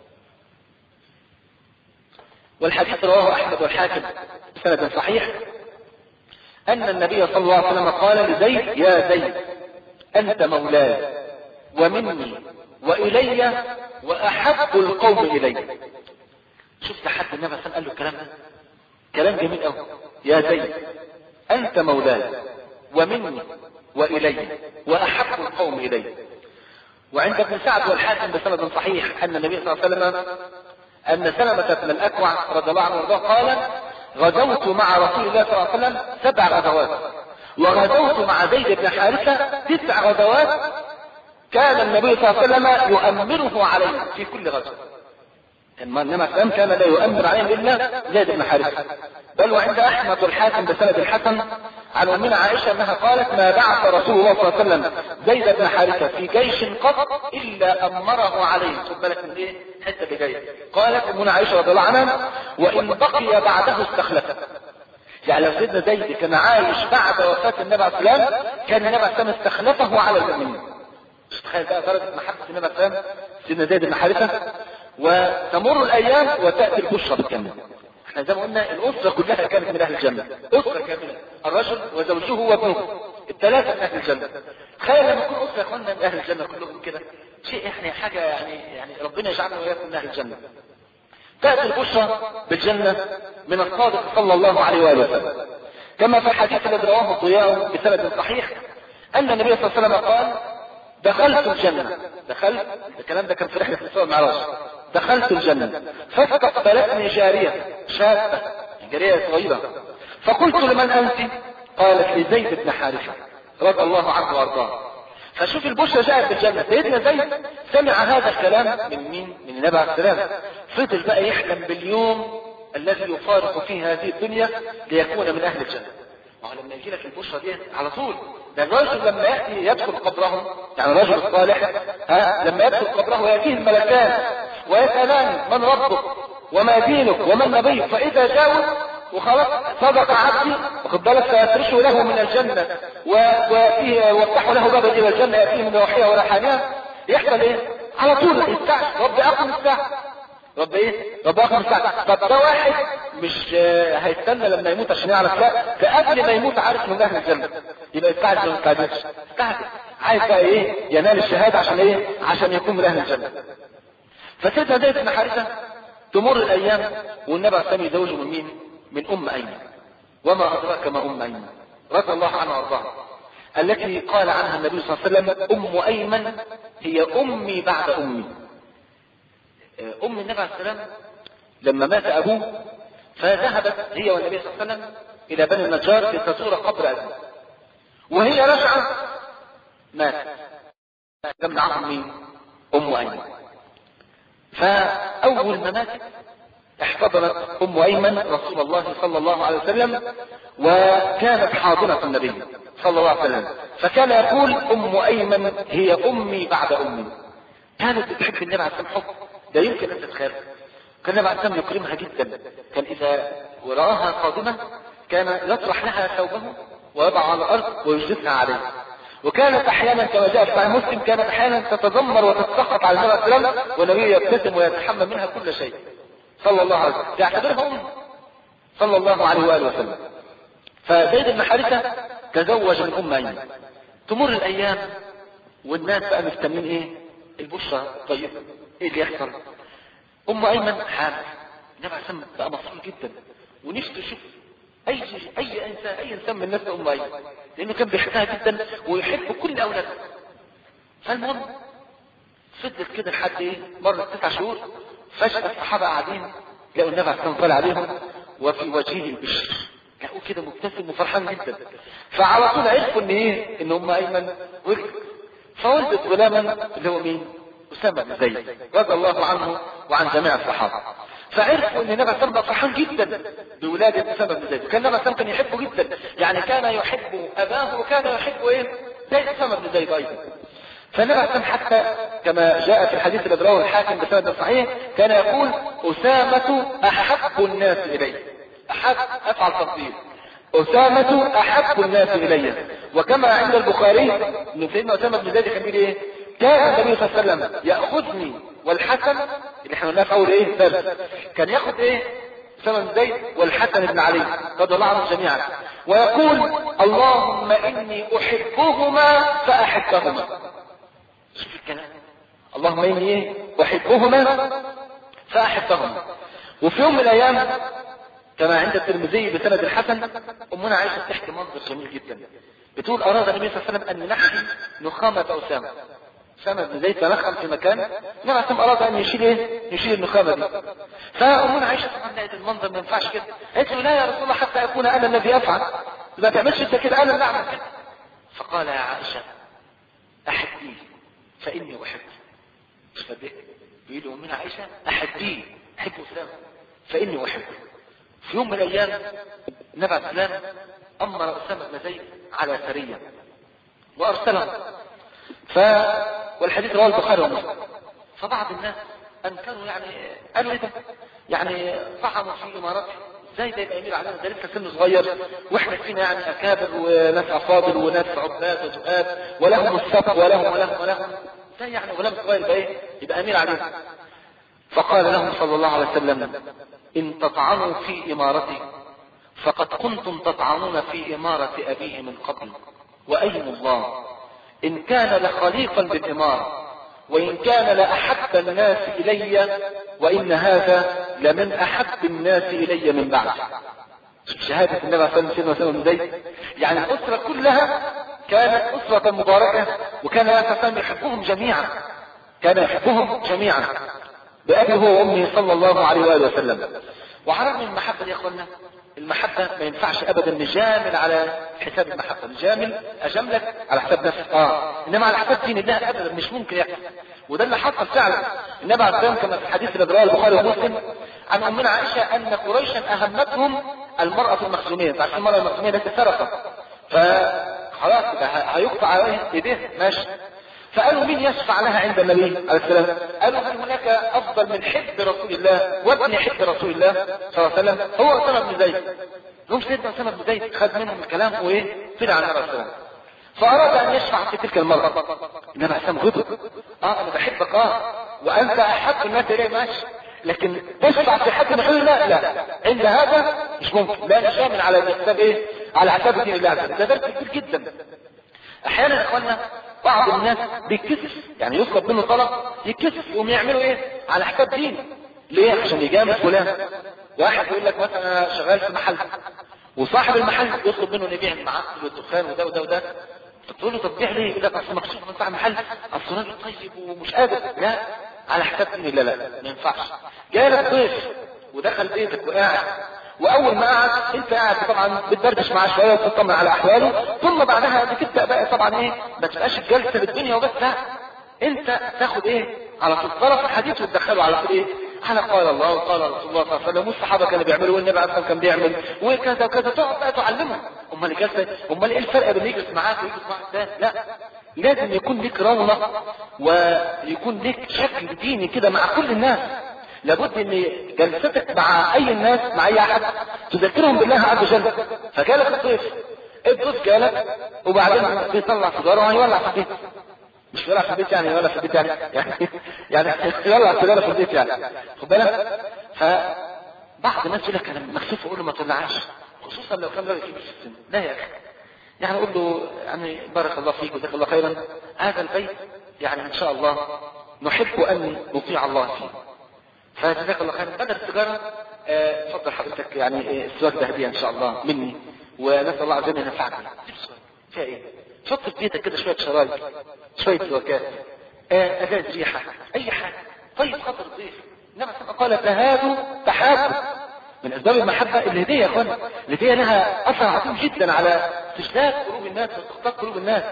والحديث رواه احمد والحاكم بسند صحيح ان النبي صلى الله عليه وسلم قال لزيد يا زيد انت مولاي ومني والي وأحب القوم إلي. شفت حد النبي صلى الله عليه وسلم قال له الكلام ده؟ كلام جميل قوي. يا زيد أنت مولاي ومني وإلي وأحب القوم إلي. وعند ابن سعد والحاكم بسند صحيح أن النبي صلى الله عليه وسلم أن سلمة بن الأكوع رضي الله عنه وارضاه قال غزوت مع رسول الله صلى الله عليه وسلم سبع غزوات، وغزوت مع زيد بن حارثة تسع غزوات كان النبي صلى الله عليه وسلم يؤمره عليه في كل غزوة. إنما السلام كان لا يؤمر عليهم إلا زيد بن حارثة. بل وعند أحمد والحاكم بسند الحسن عن أمنا عائشة أنها قالت ما بعث رسول الله صلى الله عليه وسلم زيد بن حارثة في جيش قط إلا أمره عليه. خد بالك من إيه حتة بجيش. قالت أمنا عائشة رضي الله عنها وإن بقي بعده استخلفه. يعني لو سيدنا زيد كان عايش بعد وفاة النبي عليه الصلاة والسلام كان النبي عليه الصلاة والسلام استخلفه على المؤمنين. تخيل بقى درجة محبة النبي عليه الصلاة والسلام سيدنا زيد بن حارثة. وتمر الأيام وتأتي البشرى بالجنة. احنا زي ما قلنا الأسرة كلها كانت من أهل الجنة، أسرة كاملة، الرجل وزوجه وابنه الثلاثة من أهل الجنة. تخيل لما يكون أسرة إخواننا من أهل الجنة كلهم كده، شيء يعني حاجة يعني يعني ربنا يجعلنا وإياكم من أهل الجنة. تأتي البشرى بالجنة من الصادق صلى الله عليه وآله وسلم، كما في الحديث الذي رواه الضياء بسند صحيح أن النبي صلى الله عليه وسلم قال دخلت الجنة. دخلت الكلام ده كان في رحلة الإسراء والمعراج. دخلت الجنة فاستقبلتني جارية شابة، جارية صغيرة، فقلت لمن أنت؟ قالت لزيد بن حارثة رضي الله عنه وارضاه. فشوف البشرى جاءت بالجنة. سيدنا زيد سمع هذا الكلام من مين؟ من النبي عليه السلام. فضل بقى يحلم باليوم الذي يفارق فيه هذه الدنيا ليكون من أهل الجنة. وهو لما يجي لك البشرى دي على طول، ده الرجل لما يأتي يدخل قبره، يعني الرجل الصالح ها لما يدخل قبره يأتيه الملكان ويسألان من ربك وما دينك وما نبيك، فإذا جاوب وخلاص صدق عبدي واخد بالك فيفرشه له من الجنة ويأتيه وافتحوا له بابا إلى الجنة يأتيه من روحها وريحانها. يحصل إيه؟ على طول الساعة رب أقم الساعة رب ايه؟ رب اقم الساعة. طب ده واحد مش هيستنى لما يموت عشان يعرف، لا ده قبل ما يموت عارف انه اهل الجنة، يبقى يستعجل وما يستعجلش، يستعجل عايز بقى ايه؟ ينال الشهادة عشان ايه؟ عشان يكون من اهل الجنة. فسيدنا زيد بن حارثة تمر الايام والنبي عليه الصلاة والسلام يزوجه من مين؟ من ام ايمن. وما ادراك ما ام ايمن رضي الله عنها وارضاها، التي قال عنها النبي صلى الله عليه وسلم ام ايمن هي امي بعد امي. ام النبي عليه السلام لما مات ابوه فذهبت هي والنبي صلى الله عليه وسلم الى بني النجار لتزور قبر ابوه، وهي رجعت مات. كان معهم مين؟ ام ايمن. فاول ما مات احتضنت ام ايمن رسول الله صلى الله عليه وسلم، وكانت حاضنة النبي صلى الله عليه وسلم، فكان يقول ام ايمن هي امي بعد امي. كانت بتحب النبي عليه السلام حب لا يمكن ان تتخيل. كان النبي عليه السلام يكرمها جدا، كان اذا ورآها قادمة كان يطرح لها ثوبه ويضع على الارض ويجلسها عليه. وكانت احيانا كما جاء في صحيح مسلم كانت احيانا تتذمر وتتسخط على النبي عليه السلام والنبي يبتسم ويتحمل منها كل شيء صلى الله عليه وسلم، يعتبرها ام صلى الله عليه واله وسلم. فزيد بن حارثة تزوج من ام ايمن. تمر الايام والناس بقى مستنين ايه؟ البشرى طيب ايه اللي يحصل؟ ام ايمن حامل. النبي عليه السلام بقى مسرور جدا ونفسه يشوف اي اي انسان اي انسان من الناس ام ايمن، لانه كان بيحبها جدا ويحب كل اولاده. فالمهم فضل كده لحد ايه؟ مرت تسع شهور. فجأة الصحابة قاعدين لقوا النبي عليه السلام طالع عليهم وفي وجهه البشر، لقوه كده مبتسم وفرحان جدا. فعلى طول عرفوا ان ايه؟ ان ام ايمن ولدت. فولدت غلاما اللي هو مين؟ أسامة بن زيد رضي الله عنه وعن جميع الصحابة. فعرفوا ان النبي صلى الله عليه وسلم فرحان جدا بولادة أسامة بن زيد. كان النبي صلى الله عليه وسلم كان يحبه جدا، يعني كان يحب اباه وكان يحب ايه؟ زي أسامة بن زيد ايضا. فالنبي صلى الله عليه وسلم حتى كما جاء في الحديث الذي رواه الحاكم بسند صحيح كان يقول أسامة احب الناس الي. احب افعل تفضيل، أسامة احب الناس الي. وكما عند البخاري ان سيدنا أسامة بن زيد كان بيقول ايه؟ كان النبي صلى الله عليه وسلم يأخذني والحسن اللي احنا قلناه في اول ايه درس، كان ياخذ ايه؟ أسامة بن زيد والحسن بن علي رضي الله عنهم جميعا، ويقول اللهم اني احبهما فاحبهما. شوف الكلام، اللهم اني احبهما فاحبهما. وفي يوم من الايام كما عند الترمذي بسند الحسن امنا عائشه تحكي منظر جميل جدا، بتقول اراد النبي صلى الله عليه وسلم ان نحكي نخامه اسامه. اسامه بن زيد تنخم في مكان، النبي عليه الصلاه اراد ان يشيل ايه؟ يشيل النخامه دي. فامنا عائشه طبعا لقيت المنظر ما ينفعش كده، قالت له لا يا رسول الله حتى اكون انا الذي افعل، ما تعملش انت كده، انا اللي اعمل كده. فقال يا عائشه احبيه فاني احبه. مش فاهم بيقول له امنا عائشه احبيه، احب اسامه فاني احبه. في يوم من الايام النبي عليه السلام امر اسامه بن زيد على سريه وارسله، ف والحديث رواه البخاري ومسلم. فبعض الناس انكروا، يعني قالوا ايه ده؟ يعني طعنوا في امارته، ازاي ده يبقى امير علينا؟ ده لسه سنه صغير واحنا فينا يعني اكابر وناس افاضل وناس عباد وزهاد ولهم السبق ولهم ولهم ولهم، ازاي يعني غلام صغير يبقى ايه؟ يبقى امير علينا. فقال لهم صلى الله عليه وسلم ان تطعنوا في امارتي فقد كنتم تطعنون في امارة ابيه من قبل، وايم الله ان كان لخليقا بالامارة وان كان لاحب الناس الي وان هذا لمن احب الناس الي من بعد. شهادة النبي صلى الله عليه وسلم سيدنا بن زيد، يعني الاسرة كلها كانت اسرة مباركة، وكان النبي صلى الله عليه وسلم يحبهم جميعا، كان يحبهم جميعا بأبيه وأمه صلى الله عليه وآله وسلم. وعرفنا من المحبة يا أخوانا، المحبة ما ينفعش أبدا نجامل على حساب المحبة، نجامل أجاملك على حساب نفسك، آه إنما على حساب دين الله أبدا مش ممكن يحصل. وده اللي حصل فعلا. النبي عليه الصلاة والسلام كما في الحديث الذي رواه البخاري ومسلم عن أمنا عائشة أن قريشا أهمتهم المرأة المخزومية. عشان المرأة المخزومية التي سرقت فخلاص هيقطع عليها إيديه، ماشي. فقالوا مين يشفع لها عند النبي عليه السلام؟ قالوا هل هناك افضل من حب رسول الله وابن حب رسول الله صلى الله عليه وسلم؟ هو اسامه بن زيد. هم سيدنا اسامه بن زيد خد منهم الكلام وايه؟ طلع على النبي عليه السلام. فاراد ان يشفع في تلك المرأة. النبي عليه السلام غضب، اه انا بحبك اه وانت احب الناس اليه، ماشي، لكن تشفع في حد من حلول الله؟ لا، عند هذا مش ممكن، لا نشامل على حساب ايه؟ على حساب دين الله. ده درس كبير جدا. احيانا يا اخوانا بعض الناس بيتكسف، يعني يطلب منه طلب يتكسف يقوم يعملوا ايه؟ على حساب دين. ليه؟ عشان يجامل فلان. واحد يقول لك مثلا انا شغال في محل، وصاحب المحل يطلب منه يبيع المعسل والدخان وده وده وده، تقول له طب بيع ليه؟ يقول لك اصل مكسوف من صاحب المحل، اصل راجل طيب ومش قادر. لا، على حساب دين. لا لا ما ينفعش. جالك ضيف ودخل بيتك وقاعد، واول ما قعد انت قاعد طبعا بتدردش معاه شويه وتطمن على احواله، ثم بعدها بتبدا بقى طبعا ايه؟ ما تبقاش الجلسه بالدنيا وبس، لا، انت تاخد ايه؟ على طول طرف الحديث وتدخله على طول ايه؟ على قال الله وقال رسول الله صلى الله عليه وسلم والصحابه كانوا بيعملوا والنبي عليه الصلاه والسلام كان بيعمل وكذا وكذا، تقعد بقى تعلمهم. امال الجلسه، امال ايه الفرق بين يجلس معاك ويجلس مع الثاني؟ لا، لازم يكون لك رونق ويكون لك شكل ديني كده مع كل الناس. لابد ان جلستك مع اي الناس، مع اي احد، تذكرهم بالله عز وجل. فجالك الضيف، الضيف جالك وبعدين بيطلع سيجاره وهيولع في البيت، مش يولع في البيت يعني يولع في البيت يعني يعني يعني يولع سيجاره في البيت يعني، خد بالك. فبعض الناس يقول لك انا مكسوف اقول له ما تولعش، خصوصا لو كان راجل كبير في السن. لا يا اخي، يعني اقول له يعني بارك الله فيك وجزاك الله خيرا، هذا البيت يعني ان شاء الله نحب ان نطيع الله فيه، فجزاك الله خيرا. بدل السيجاره اتفضل آه حضرتك يعني السواك ده هديه ان شاء الله مني، ونسال الله عز وجل ان ينفعك. فيها ايه؟ حط في بيتك كده شويه شرايط، شويه سواكات، آه ازاز ريحه، اي حاجه طيب خاطر الضيف. انما قال تهادوا تحابوا. من اسباب المحبه الهديه يا اخوانا. الهديه لها اثر عظيم جدا على استشلاء قلوب الناس واستخلاق قلوب الناس.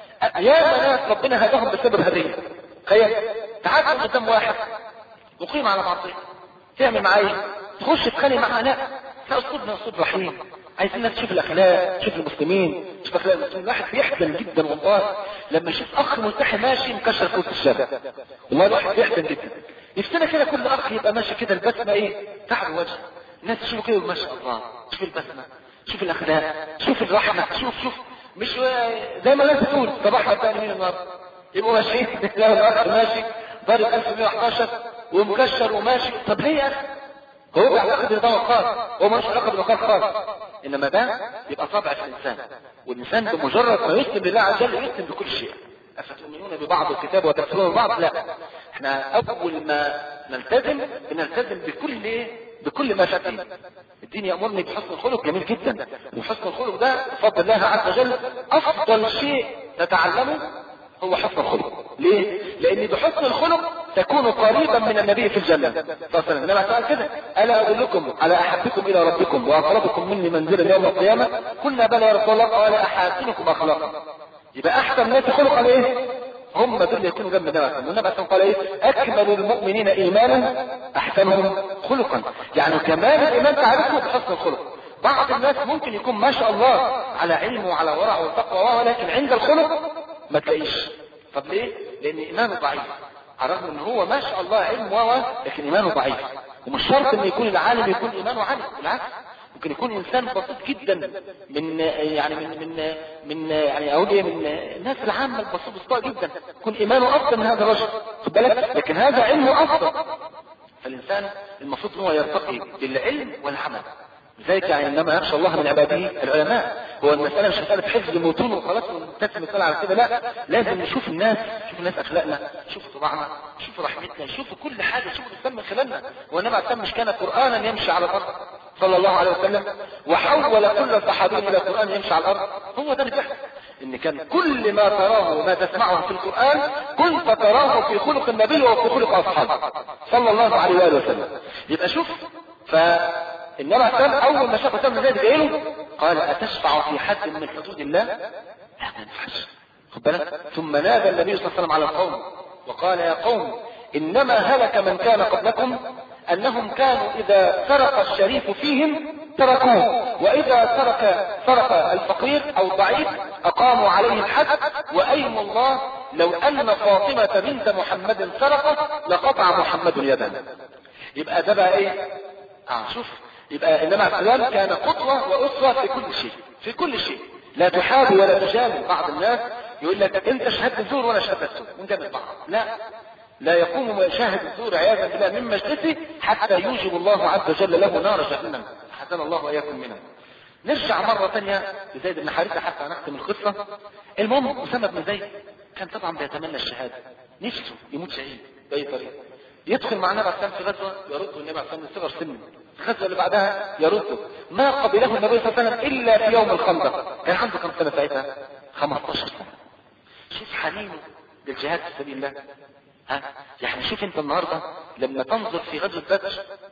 يا ناس ربنا هداهم بسبب هديه. تخيل تعال قدام واحد مقيم على معصيه، تعمل معاه ايه؟ تخش تتخانق معاه؟ لا، لا، اسلوبنا اسلوب رحيم. عايزين الناس تشوف الاخلاق، تشوف المسلمين، تشوف اخلاق المسلمين. الواحد بيحزن جدا والله لما يشوف اخ ملتحي ماشي مكشر في وسط الشارع، والله الواحد بيحزن جدا. نفسنا كده كل اخ يبقى ماشي كده البسمه ايه؟ تعب الوجه، الناس تشوفه كده ما شاء الله، شوف البسمه، شوف الاخلاق، شوف الرحمه، شوف شوف مش زي ما الناس تقول صباح الثاني من النهارده يبقوا ماشيين تلاقي الاخ ماشي ضارب ألف ومئة وأحد عشر ومكشر وماشي. طب ليه يا اخي؟ هو بيعتقد ان ده وقار، هو مالوش علاقه بالوقار خالص. انما ده يبقى طبع في الانسان، والانسان بمجرد ما يسلم لله عز وجل يسلم بكل شيء. افتؤمنون ببعض الكتاب وتكفرون ببعض؟ لا، احنا اول ما نلتزم بنلتزم بكل ايه بكل ما في الدين. الدين يأمرني بحسن الخلق، جميل جدا، وحسن الخلق ده بفضل الله عز وجل افضل شيء تتعلمه هو حسن الخلق. ليه؟ لان بحسن الخلق تكون قريبا من النبي في الجنة صلى الله عليه وسلم. لما قال كده: الا ادلكم على احبكم الى ربكم واقربكم مني منزلا يوم القيامة؟ قلنا بلى يا رسول الله، قال احاسنكم اخلاقا. يبقى احسن ناس خلقا ايه؟ هم دول يكونوا جنب النبي عليه الصلاه والسلام. قال ايه؟ اكمل المؤمنين ايمانا احسنهم خلقا. يعني كمال الايمان تعرفه بحسن الخلق. بعض الناس ممكن يكون ما شاء الله على علم وعلى ورع وتقوى، ولكن عند الخلق ما تلاقيش. طب ليه؟ لان ايمانه ضعيف، على الرغم ان هو ما شاء الله علم و لكن ايمانه ضعيف. ومش شرط ان يكون العالم يكون ايمانه عالي، بالعكس ممكن يكون انسان بسيط جدا من يعني من من من يعني اقول ايه من الناس العامه البسيط بسيطه جدا، يكون ايمانه افضل من هذا الرجل، خد بالك، لكن هذا علمه افضل. فالانسان المفروض ان هو يرتقي بالعلم والعمل. لذلك يعني انما يخشى الله من عباده العلماء. هو المساله مش مساله حفظ متون وخلاص ونتسم مثال على كده، لا، لازم نشوف الناس، نشوف الناس اخلاقنا، نشوف طباعنا، نشوف رحمتنا، نشوف كل حاجه، نشوف الاسلام من خلالنا. وانما الاسلام مش كان قرانا يمشي على الارض صلى الله عليه وسلم، وحول كل صحابي الى قران يمشي على الارض. هو ده اللي بيحصل، ان كان كل ما تراه وما تسمعه في القران كنت تراه في خلق النبي وفي خلق اصحابه صلى الله عليه واله وسلم. يبقى شوف، ف انما كان اول ما شاف سلم زيد جاي له قال: اتشفع في حد من حدود الله؟ لا ما ينفعش، خد بالك. ثم نادى النبي صلى الله عليه وسلم على القوم وقال: يا قوم انما هلك من كان قبلكم انهم كانوا اذا سرق الشريف فيهم تركوه، واذا سرق سرق الفقير او الضعيف اقاموا عليه الحد، وايم الله لو ان فاطمة بنت محمد سرقت لقطع محمد يده. يبقى ده بقى ايه؟ اه شوف، يبقى انما السلام كان قدوة واسوة في كل شيء، في كل شيء. لا تحابي ولا تجامل. بعض الناس يقول لك انت شهادة الزور وانا شهادة الزور ونجامل بعض. لا، لا يقوم من شاهد الزور عياذا بالله من مجلسه حتى يوجب الله عز وجل له نار جهنم، حسن الله واياكم منها. نرجع مرة ثانية لزيد بن حارثة حتى نختم القصة. المهم أسامة بن زيد كان طبعا بيتمنى الشهادة، نفسه يموت شهيد بأي طريقة. يدخل مع النبي عليه الصلاة والسلام في غزوة يرده النبي عليه الصلاة والسلام لصغر سنه، الغزوة اللي بعدها يرده. ما قبله النبي صلى الله عليه وسلم إلا في يوم الخندق. كان عنده كم سنة ساعتها؟ خمستاشر سنة. شوف حنينه للجهاد في سبيل الله. ها يعني شوف انت النهارده لما تنظر في غزوة بدر،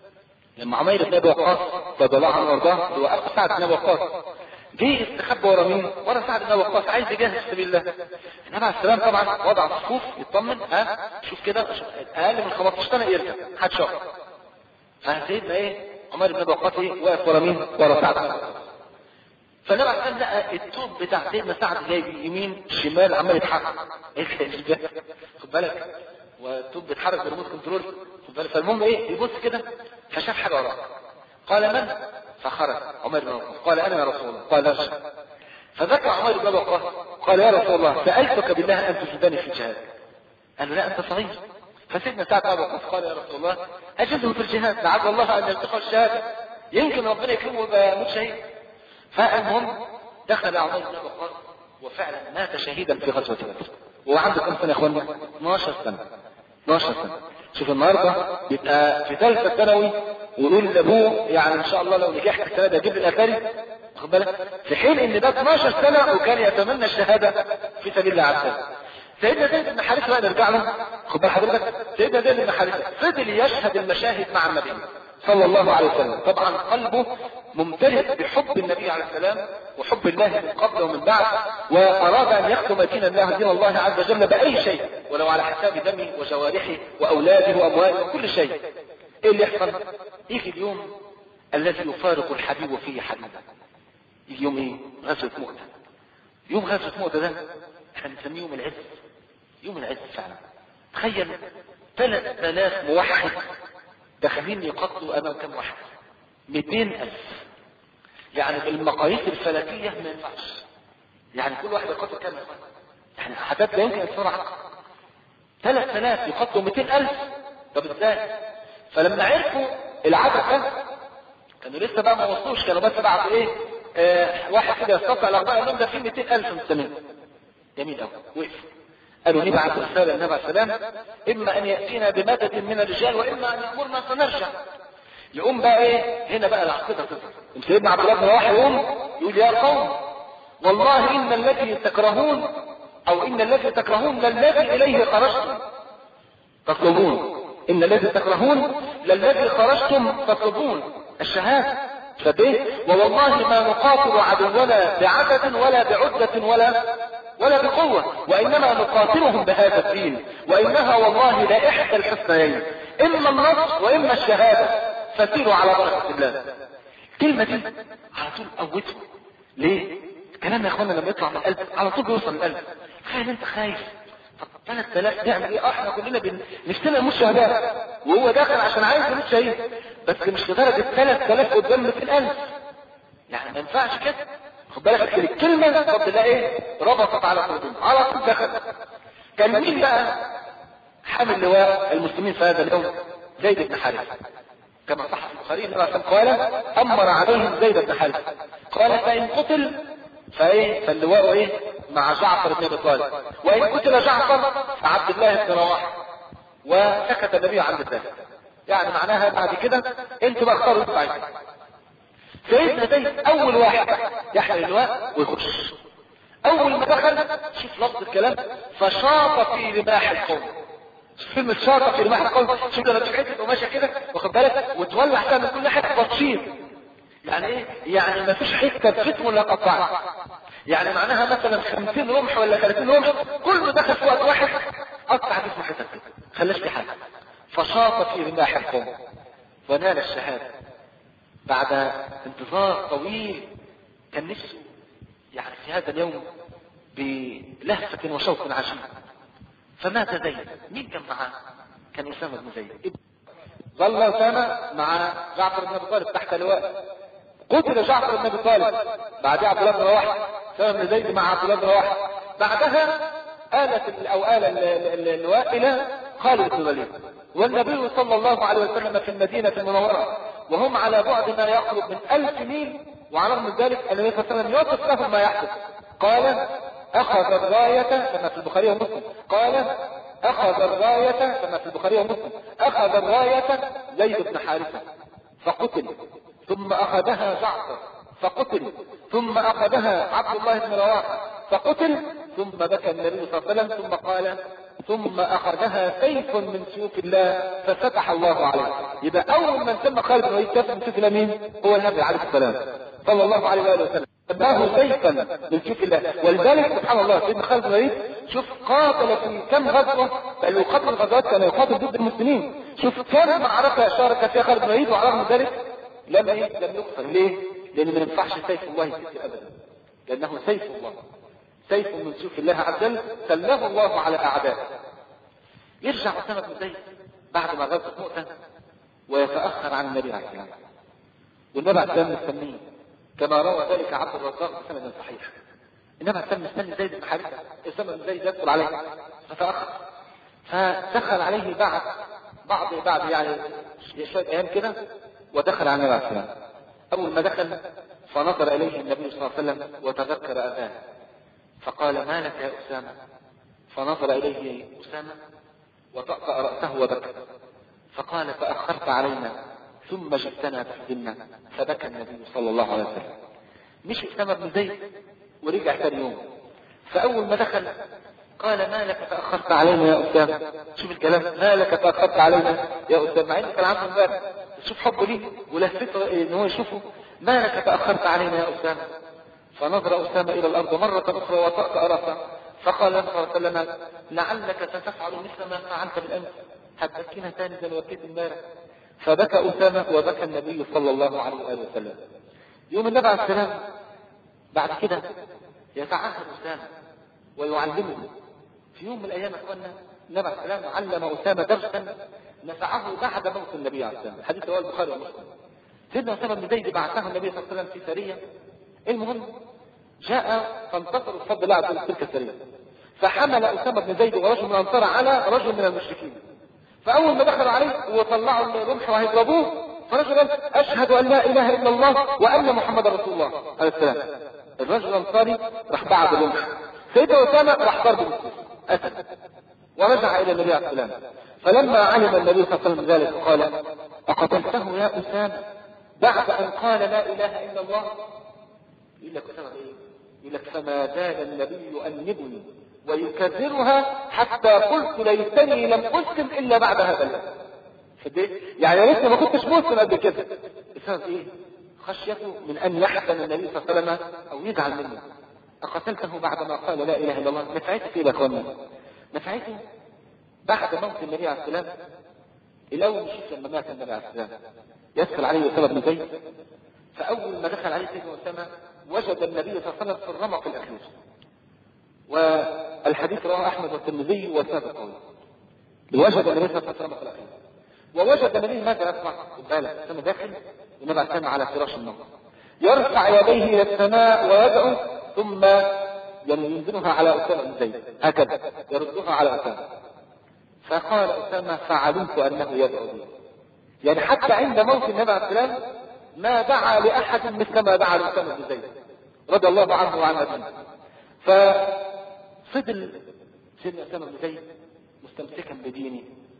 لما عمير بن ابي وقاص رضي الله عنه وارضاه اللي هو سعد بن ابي وقاص جه استخبى ورا مين؟ ورا سعد بن ابي وقاص عايز يجاهد في سبيل الله. النبي عليه السلام طبعا وضع الصفوف يطمن، ها شوف كده اقل من خمستاشر سنة يرجع حد شهر. فسيدنا ايه؟ عمير بن ابي وقاص واقف ورا مين؟ ورا سعد بن ابي وقاص. فالنبي عليه السلام لقى التوب بتاع سيدنا سعد جاي يمين شمال عمال يتحرك. ايه ده؟ خد بالك، والتوب بيتحرك بريموت كنترول. فالمهم ايه؟ يبص كده فشاف حاجه وراه. قال: من؟ فخرج عمر بن وقاص قال: انا يا رسول الله. قال: ارجع. فذكر عمر بن وقاص قال: يا رسول الله سالتك بالله ان تجدني في الجهاد. قال له: لا انت صغير. فسيدنا سعد بن وقاص قال: يا رسول الله اجده في الجهاد لعل الله ان يلتقى الشهاده، يمكن ربنا يكرمه ويموت شهيد. فالمهم دخل عمر بن وقاص وفعلا مات شهيدا في غزوه بدر. وهو عنده كم سنه يا اخوانا؟ اثناشر سنه. اثناشر سنه. شوف النهارده يبقى في ثالثه ثانوي ويقول لابوه يعني ان شاء الله لو نجحت السنه دي اجيب لي الاتاري، واخد بالك؟ في حين ان ده اثناشر سنه وكان يتمنى الشهاده في سبيل الله عز وجل. سيدنا زيد بن حارثة بقى نرجع له، خد بال حضرتك، سيدنا زيد بن حارثة فضل يشهد المشاهد مع النبي صلى الله عليه وسلم. طبعا قلبه ممتلئ بحب النبي عليه السلام وحب الله من قبل ومن بعد، واراد ان يخدم دين الله دين الله عز وجل باي شيء ولو على حساب دمه وجوارحه واولاده وامواله وكل شيء. ايه اللي يحصل؟ يجي اليوم الذي يفارق الحبيب فيه حبيبه. يجي يوم ايه؟ غزوة مؤتة. يوم غزوة مؤتة ده احنا بنسميه يوم العز، يوم العز فعلا. تخيل ثلاث آلاف موحد داخلين يقتلوا امام كم واحد؟ مئتين ألف. يعني بالمقاييس الفلكية ما ينفعش، يعني كل واحد يقتل كم؟ يعني حاجات لا يمكن الصراحة. ثلاث آلاف يقتلوا مئتين ألف، طب ازاي؟ فلما عرفوا العدد ده كانوا لسه بقى ما وصلوش، كانوا بس بعد ايه؟ آه واحد كده يستطيع الاربعه يوم ده فيه مئتين ألف مسلمين. جميل قوي. وقف قالوا نبعث رسالة للنبي عليه السلام، إما أن يأتينا بمدد من الرجال وإما أن يأمرنا فنرجع. يقوم بقى إيه؟ هنا بقى العقيدة تظهر. سيدنا عبد الله بن رواحة يقوم يقول يا قوم والله إن الذي تكرهون أو إن الذي تكرهون للذي إليه خرجتم تطلبون، إن الذي تكرهون للذي خرجتم تطلبون الشهادة. فبيه ووالله ما نقاتل عدونا بعدد ولا بعدة ولا ولا بقوة، وإنما نقاتلهم بهذا الدين، وإنها والله لا إحدى الحسنيين، إما النصر وإما الشهادة، فسيروا على بركة الله. الكلمة دي على طول قوته. ليه؟ الكلام يا اخوانا لما يطلع من القلب على طول بيوصل للقلب. تخيل انت خايف، طب ثلاث آلاف تعمل ايه؟ احنا كلنا بن... نفسنا نموت شهداء، وهو داخل عشان عايز يموت شهيد، بس مش لدرجة ثلاث آلاف قدام في القلب، يعني ما ينفعش كده. خد بالك الكلمة طب تلاقي ايه؟ ربطت على قلوبهم على طول دخل. كان مين بقى حامل لواء المسلمين في هذا اليوم؟ زيد بن حارثة، كما صح في البخاري النبي صلى الله عليه وسلم قال امر عليهم زيد بن حارثة قال فان قتل فايه فاللواء ايه مع جعفر بن ابي طالب، وان قتل جعفر فعبد الله بن رواحه، وسكت النبي عن ذلك. يعني معناها بعد كده انتوا بقى اختاروا انتوا عايزين. سيدنا زيد اول واحد يحمل اللواء ويخش. اول ما دخل شوف لفظ الكلام فشاط في رماح القوم. كلمة شاطة في رماح القوم، شوف لما تحس وماشي كده واخد بالك وتولع فيها من كل حته بتشير. يعني ايه؟ يعني ما فيش حته فتم ولا قطع. يعني معناها مثلا خمسين رمح ولا ثلاثين رمح كله دخل في وقت واحد قطع جسم حتت كده خلاش في حاجه. فشاط في رماح القوم ونال الشهاده بعد انتظار طويل. كان نفسه يعني في هذا اليوم بلهفه وشوق عجيب. فمات زيد. مين كان معاه؟ كان اسامه بن زيد. ظل اسامه مع جعفر بن ابي طالب تحت لواء. قتل جعفر بن ابي طالب بعد عبد الله بن رواحه. اسامه بن زيد مع عبد الله بن رواحه. بعدها آلت او آل اللواء الى خالد بن الوليد، والنبي صلى الله عليه وسلم في المدينه المنوره وهم على بعد ما يقرب من ألف ميل، وعلى رغم ذلك النبي صلى الله عليه وسلم يوصف لهم ما يحدث. قال اخذ الرايه كما في البخاري ومسلم، قال اخذ الرايه كما في البخاري ومسلم اخذ الرايه زيد بن حارثه فقتل، ثم اخذها جعفر فقتل، ثم اخذها عبد الله بن رواحه فقتل، ثم بكى النبي صلى الله عليه وسلم ثم قال ثم اخذها سيف من سيوف الله ففتح الله عليه. يبقى اول من سمى خالد بن الوليد سيف من سيوف الله مين؟ هو النبي عليه السلام صلى الله عليه واله وسلم، سماه سيفا من سيوف الله. ولذلك سبحان الله سيدنا خالد بن الوليد شوف قاتل في كم غزوه، بل يقاتل الغزوات كان يقاتل ضد المسلمين. شوف كم معركه شارك فيها خالد بن الوليد، وعلى رغم ذلك لم لم يقتل. ليه؟ لان ما ينفعش سيف الله يسير ابدا، لانه سيف الله، سيف من سيوف الله عز وجل سلمه الله على اعدائه. يرجع اسامه بن زيد بعد ما غزوه مؤتة ويتاخر عن النبي عليه السلام، والنبي عليه السلام مستنيه كما روى ذلك عبد الرزاق بسند صحيح. النبي عليه السلام مستني زيد بن حارثه، اسامه بن زيد يدخل عليه فتاخر، فدخل عليه بعد بعض بعد يعني شويه ايام كده ودخل على النبي عليه السلام. اول ما دخل فنظر اليه النبي صلى الله عليه وسلم وتذكر اذاه فقال ما لك يا اسامه؟ فنظر اليه اسامه وطأطأ رأسه وبكى فقال فأخرت علينا ثم جئتنا تحزننا، فبكى النبي صلى الله عليه وسلم. مش اسامه بن زيد ورجع ثاني يوم، فأول ما دخل قال ما لك تأخرت علينا يا أسامة؟ شوف الكلام، ما لك تأخرت علينا يا أسامة، مع إنه كان عنده امبارح. شوف حبه ليه ولهفته إن هو يشوفه. ما لك تأخرت علينا يا أسامة؟ فنظر أسامة إلى الأرض مرة أخرى وطأطأ رأسه فقال صلى الله عليه وسلم لعلك ستفعل مثل ما فعلت بالأمس، هتبكينا ثاني زي ما بكيت امبارح. فبكى أسامة وبكى النبي صلى الله عليه وسلم. يوم النبي عليه السلام بعد كده يتعهد أسامة ويعلمه. في يوم من الأيام أخوانا النبي عليه السلام علم أسامة درسا نفعه بعد موت النبي عليه السلام. حديث رواه البخاري ومسلم. سيدنا أسامة بن زيد بعثه النبي صلى الله عليه وسلم في سرية. المهم جاء فانتصروا بفضل الله عز وجل تلك السرية، فحمل أسامة بن زيد ورجل من الأنصار على رجل من المشركين. فأول ما دخلوا عليه وطلعوا الرمح وهيضربوه فرجل قال أشهد أن لا إله إلا الله وأن محمد رسول الله عليه السلام. الرجل الأنصاري راح بعد الرمح، سيدنا أسامة راح ضربه بالسيف. أسد، ورجع إلى النبي عليه السلام. فلما علم النبي صلى الله عليه وسلم ذلك قال: أقتلته يا أسامة بعد أن قال لا إله إلا الله؟ يقول لك أسامة إيه؟ يقول لك: فما زال النبي يؤنبني ويكررها حتى قلت ليتني لم أسلم إلا بعد هذا اليوم. يعني لسه ما كنتش مسلم قبل كده. بسبب إيه؟ خشيته من أن يحزن النبي صلى الله عليه وسلم أو يزعل منه. أقتلته بعد ما قال لا إله إلا الله. نفعته كده يا أخوانا، نفعته بعد موت النبي عليه السلام. الأول مشيت لما مات النبي عليه السلام يدخل عليه أسامة بن زيد، فأول ما دخل عليه سيدنا أسامة وجد النبي صلى الله عليه وسلم في الرمق الأخير، والحديث رواه أحمد والترمذي وسند قوي. وجد النبي صلى الله عليه وسلم في الرمق الأخير، ووجد النبي ماذا يصنع؟ خد بالك، أسامة داخل النبي عليه السلام على فراش الموت، يرفع يديه إلى السماء ويدعو، ثم ينزلها على أسامة بن زيد هكذا، يردها على أسامة. فقال أسامة: فعلمت أنه يدعو بي. يعني حتى عند موت النبي عليه السلام ما دعا لأحد مثل ما دعا لأسامة بن زيد رضي الله عنه وعن أبيه. ففضل سيدنا أسامة بن زيد مستمسكا بدينه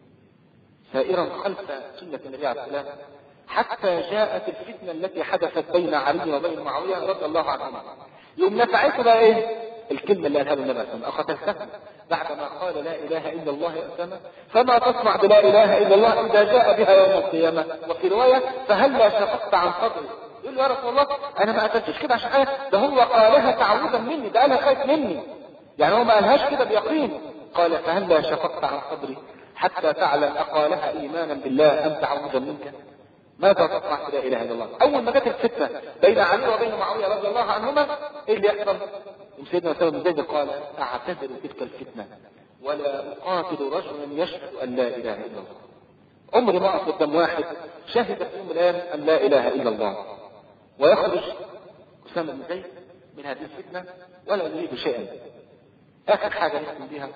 سائرا خلف سنة النبي عليه السلام، حتى جاءت الفتنة التي حدثت بين علي وبين معاوية رضي الله عنهما. يوم نفعته بقى ايه؟ الكلمة اللي قالها النبي عليه السلام: أقتلته بعدما قال لا إله إلا الله يا أسامة؟ فما تصنع بلا إله إلا الله إذا جاء بها يوم القيامة؟ وفي رواية: فهلا شققت عن صدري. يقول له: يا رسول الله أنا ما قتلتش كده عشان حاجة، ده هو قالها تعوذا مني، ده قالها خايف مني، يعني هو ما قالهاش كده بيقين. قال: فهلا شققت عن صدري حتى تعلم أقالها إيمانا بالله أم تعوذا منك؟ ماذا تصنع لا اله الا الله؟ اول ما جت الفتنه بين علي وبين معاويه رضي الله عنهما، ايه اللي يحصل؟ سيدنا أسامة بن زيد قال: اعتذر تلك الفتنه ولا اقاتل رجلا يشهد ان لا اله الا الله. عمري ما اقف قدام واحد شهد في يوم من الايام ان لا اله الا الله. ويخرج أسامة بن زيد من هذه الفتنه ولا يريد شيئا. اخر حاجه نختم بها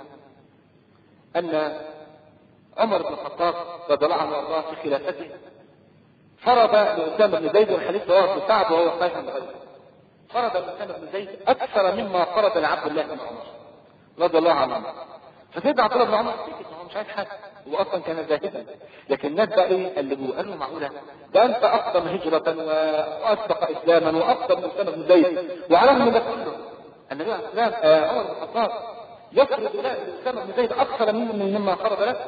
ان عمر بن الخطاب رضي الله عنه وارضاه في خلافته فرض لأسامة بن زيد، والحديث رواه ابن سعد وهو صحيح البخاري، فرض لأسامة بن زيد أكثر مما فرض لعبد الله بن عمر رضي الله عنه. فسيدنا عبد الله بن عمر هو مش عايز حاجة، هو أصلا كان زاهدا، لكن الناس بقى إيه قلبوه، قالوا: معقولة ده أنت أقدم هجرة وأسبق إسلاما وأقدم من أسامة بن زيد، وعلى من ده كله النبي عليه السلام عمر بن الخطاب يفرض لأسامة بن زيد أكثر مما فرض له.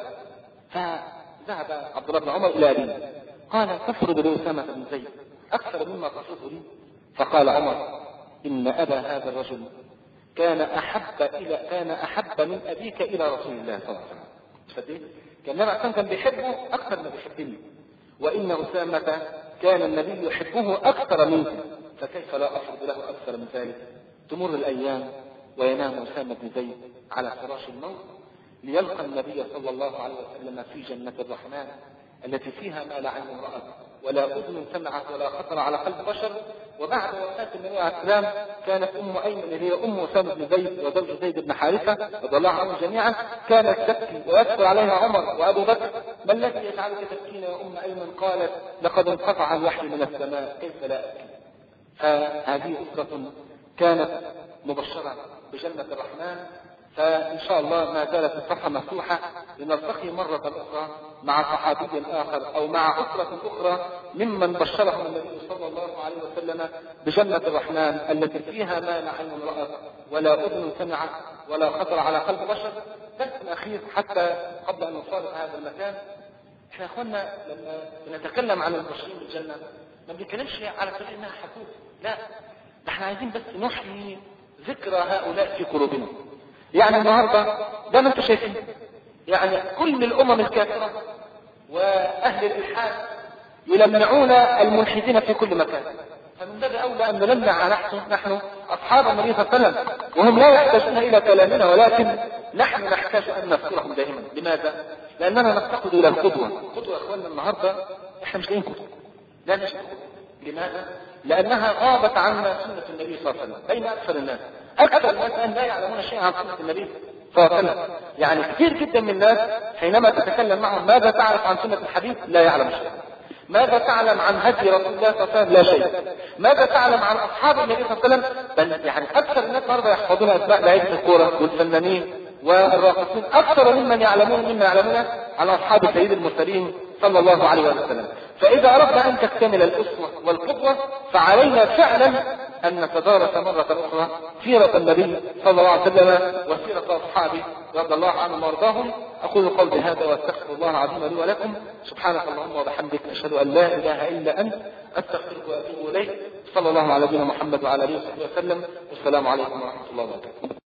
فذهب عبد الله بن عمر إلى أبيه قال: تفرض لأسامة بن زيد أكثر مما تفرض لي؟ فقال عمر: إن أبا هذا الرجل كان أحب إلى كان أحب من أبيك إلى رسول الله صلى الله عليه وسلم. كان النبي كان بيحبه أكثر ما بيحبني، وإن أسامة كان النبي يحبه أكثر منك، فكيف لا أفرض له أكثر من ذلك؟ تمر الأيام وينام أسامة بن زيد على فراش الموت ليلقى النبي صلى الله عليه وسلم في جنة الرحمن التي فيها ما لا عين رأت ولا أذن سمعت ولا خطر على قلب بشر. وبعد وفاة النبي عليه السلام كانت أم أيمن اللي هي أم أسامة بن زيد وزوج زيد بن حارثة رضي الله عنهم جميعا كانت تبكي ويدخل عليها عمر وأبو بكر: ما الذي يجعلك تبكين يا أم أيمن؟ قالت: لقد انقطع الوحي من السماء، كيف لا أبكي؟ فهذه أسرة كانت مبشرة بجنة الرحمن. فإن شاء الله ما زالت الصفحة مفتوحة لنلتقي مرة أخرى مع صحابي آخر أو مع أسرة أخرى ممن بشرهم النبي صلى الله عليه وسلم بجنة الرحمن التي فيها ما لا عين رأت ولا أذن سمعت ولا خطر على قلب بشر. بس الأخير حتى قبل أن نفارق هذا المكان، احنا أخوانا لما بنتكلم عن المبشرين بالجنة ما بنتكلمش على سبيل انها حدوث، لا، ده احنا عايزين بس نحيي ذكرى هؤلاء في قلوبنا. يعني النهارده ده ما انتم شايفين، يعني كل الامم الكافره واهل الالحاد يلمعون الملحدين في كل مكان، فمن باب اولى ان نلمع نحن نحن اصحاب النبي صلى الله عليه وسلم، وهم لا يحتاجون الى كلامنا ولكن نحن نحتاج ان نذكرهم دائما. لماذا؟ لاننا نفتقد الى القدوه. القدوه يا اخواننا النهارده احنا مش لاقيين قدوه، لا مش لماذا؟ لانها غابت عنا سنه النبي صلى الله عليه وسلم بين اكثر الناس. اكثر الناس الان لا يعلمون شيئا عن سنه النبي صلى الله عليه وسلم. يعني كثير جدا من الناس حينما تتكلم معهم ماذا تعرف عن سنه الحديث لا يعلم شيئا. ماذا تعلم عن هدي رسول الله صلى الله عليه وسلم؟ لا شيء. ماذا تعلم عن اصحاب النبي صلى الله عليه وسلم؟ بل يعني اكثر الناس النهارده يحفظون اسماء لعيبه الكوره والفنانين والراقصين أكثر ممن يعلمون مما يعلمون عن أصحاب سيد المرسلين صلى الله عليه وسلم. فإذا أردنا أن تكتمل الأسوة والقدوة فعلينا فعلا أن نتدارس مرة أخرى سيرة النبي صلى الله عليه وسلم وسيرة أصحابه رضي الله عنهم وارضاهم. أقول قولي هذا واستغفر الله العظيم لي ولكم. سبحانك اللهم وبحمدك أشهد أن لا إله إلا أنت أستغفرك وأتوب إليك. صلى الله على نبينا محمد وعلى آله وصحبه وسلم. والسلام عليكم ورحمة الله وبركاته.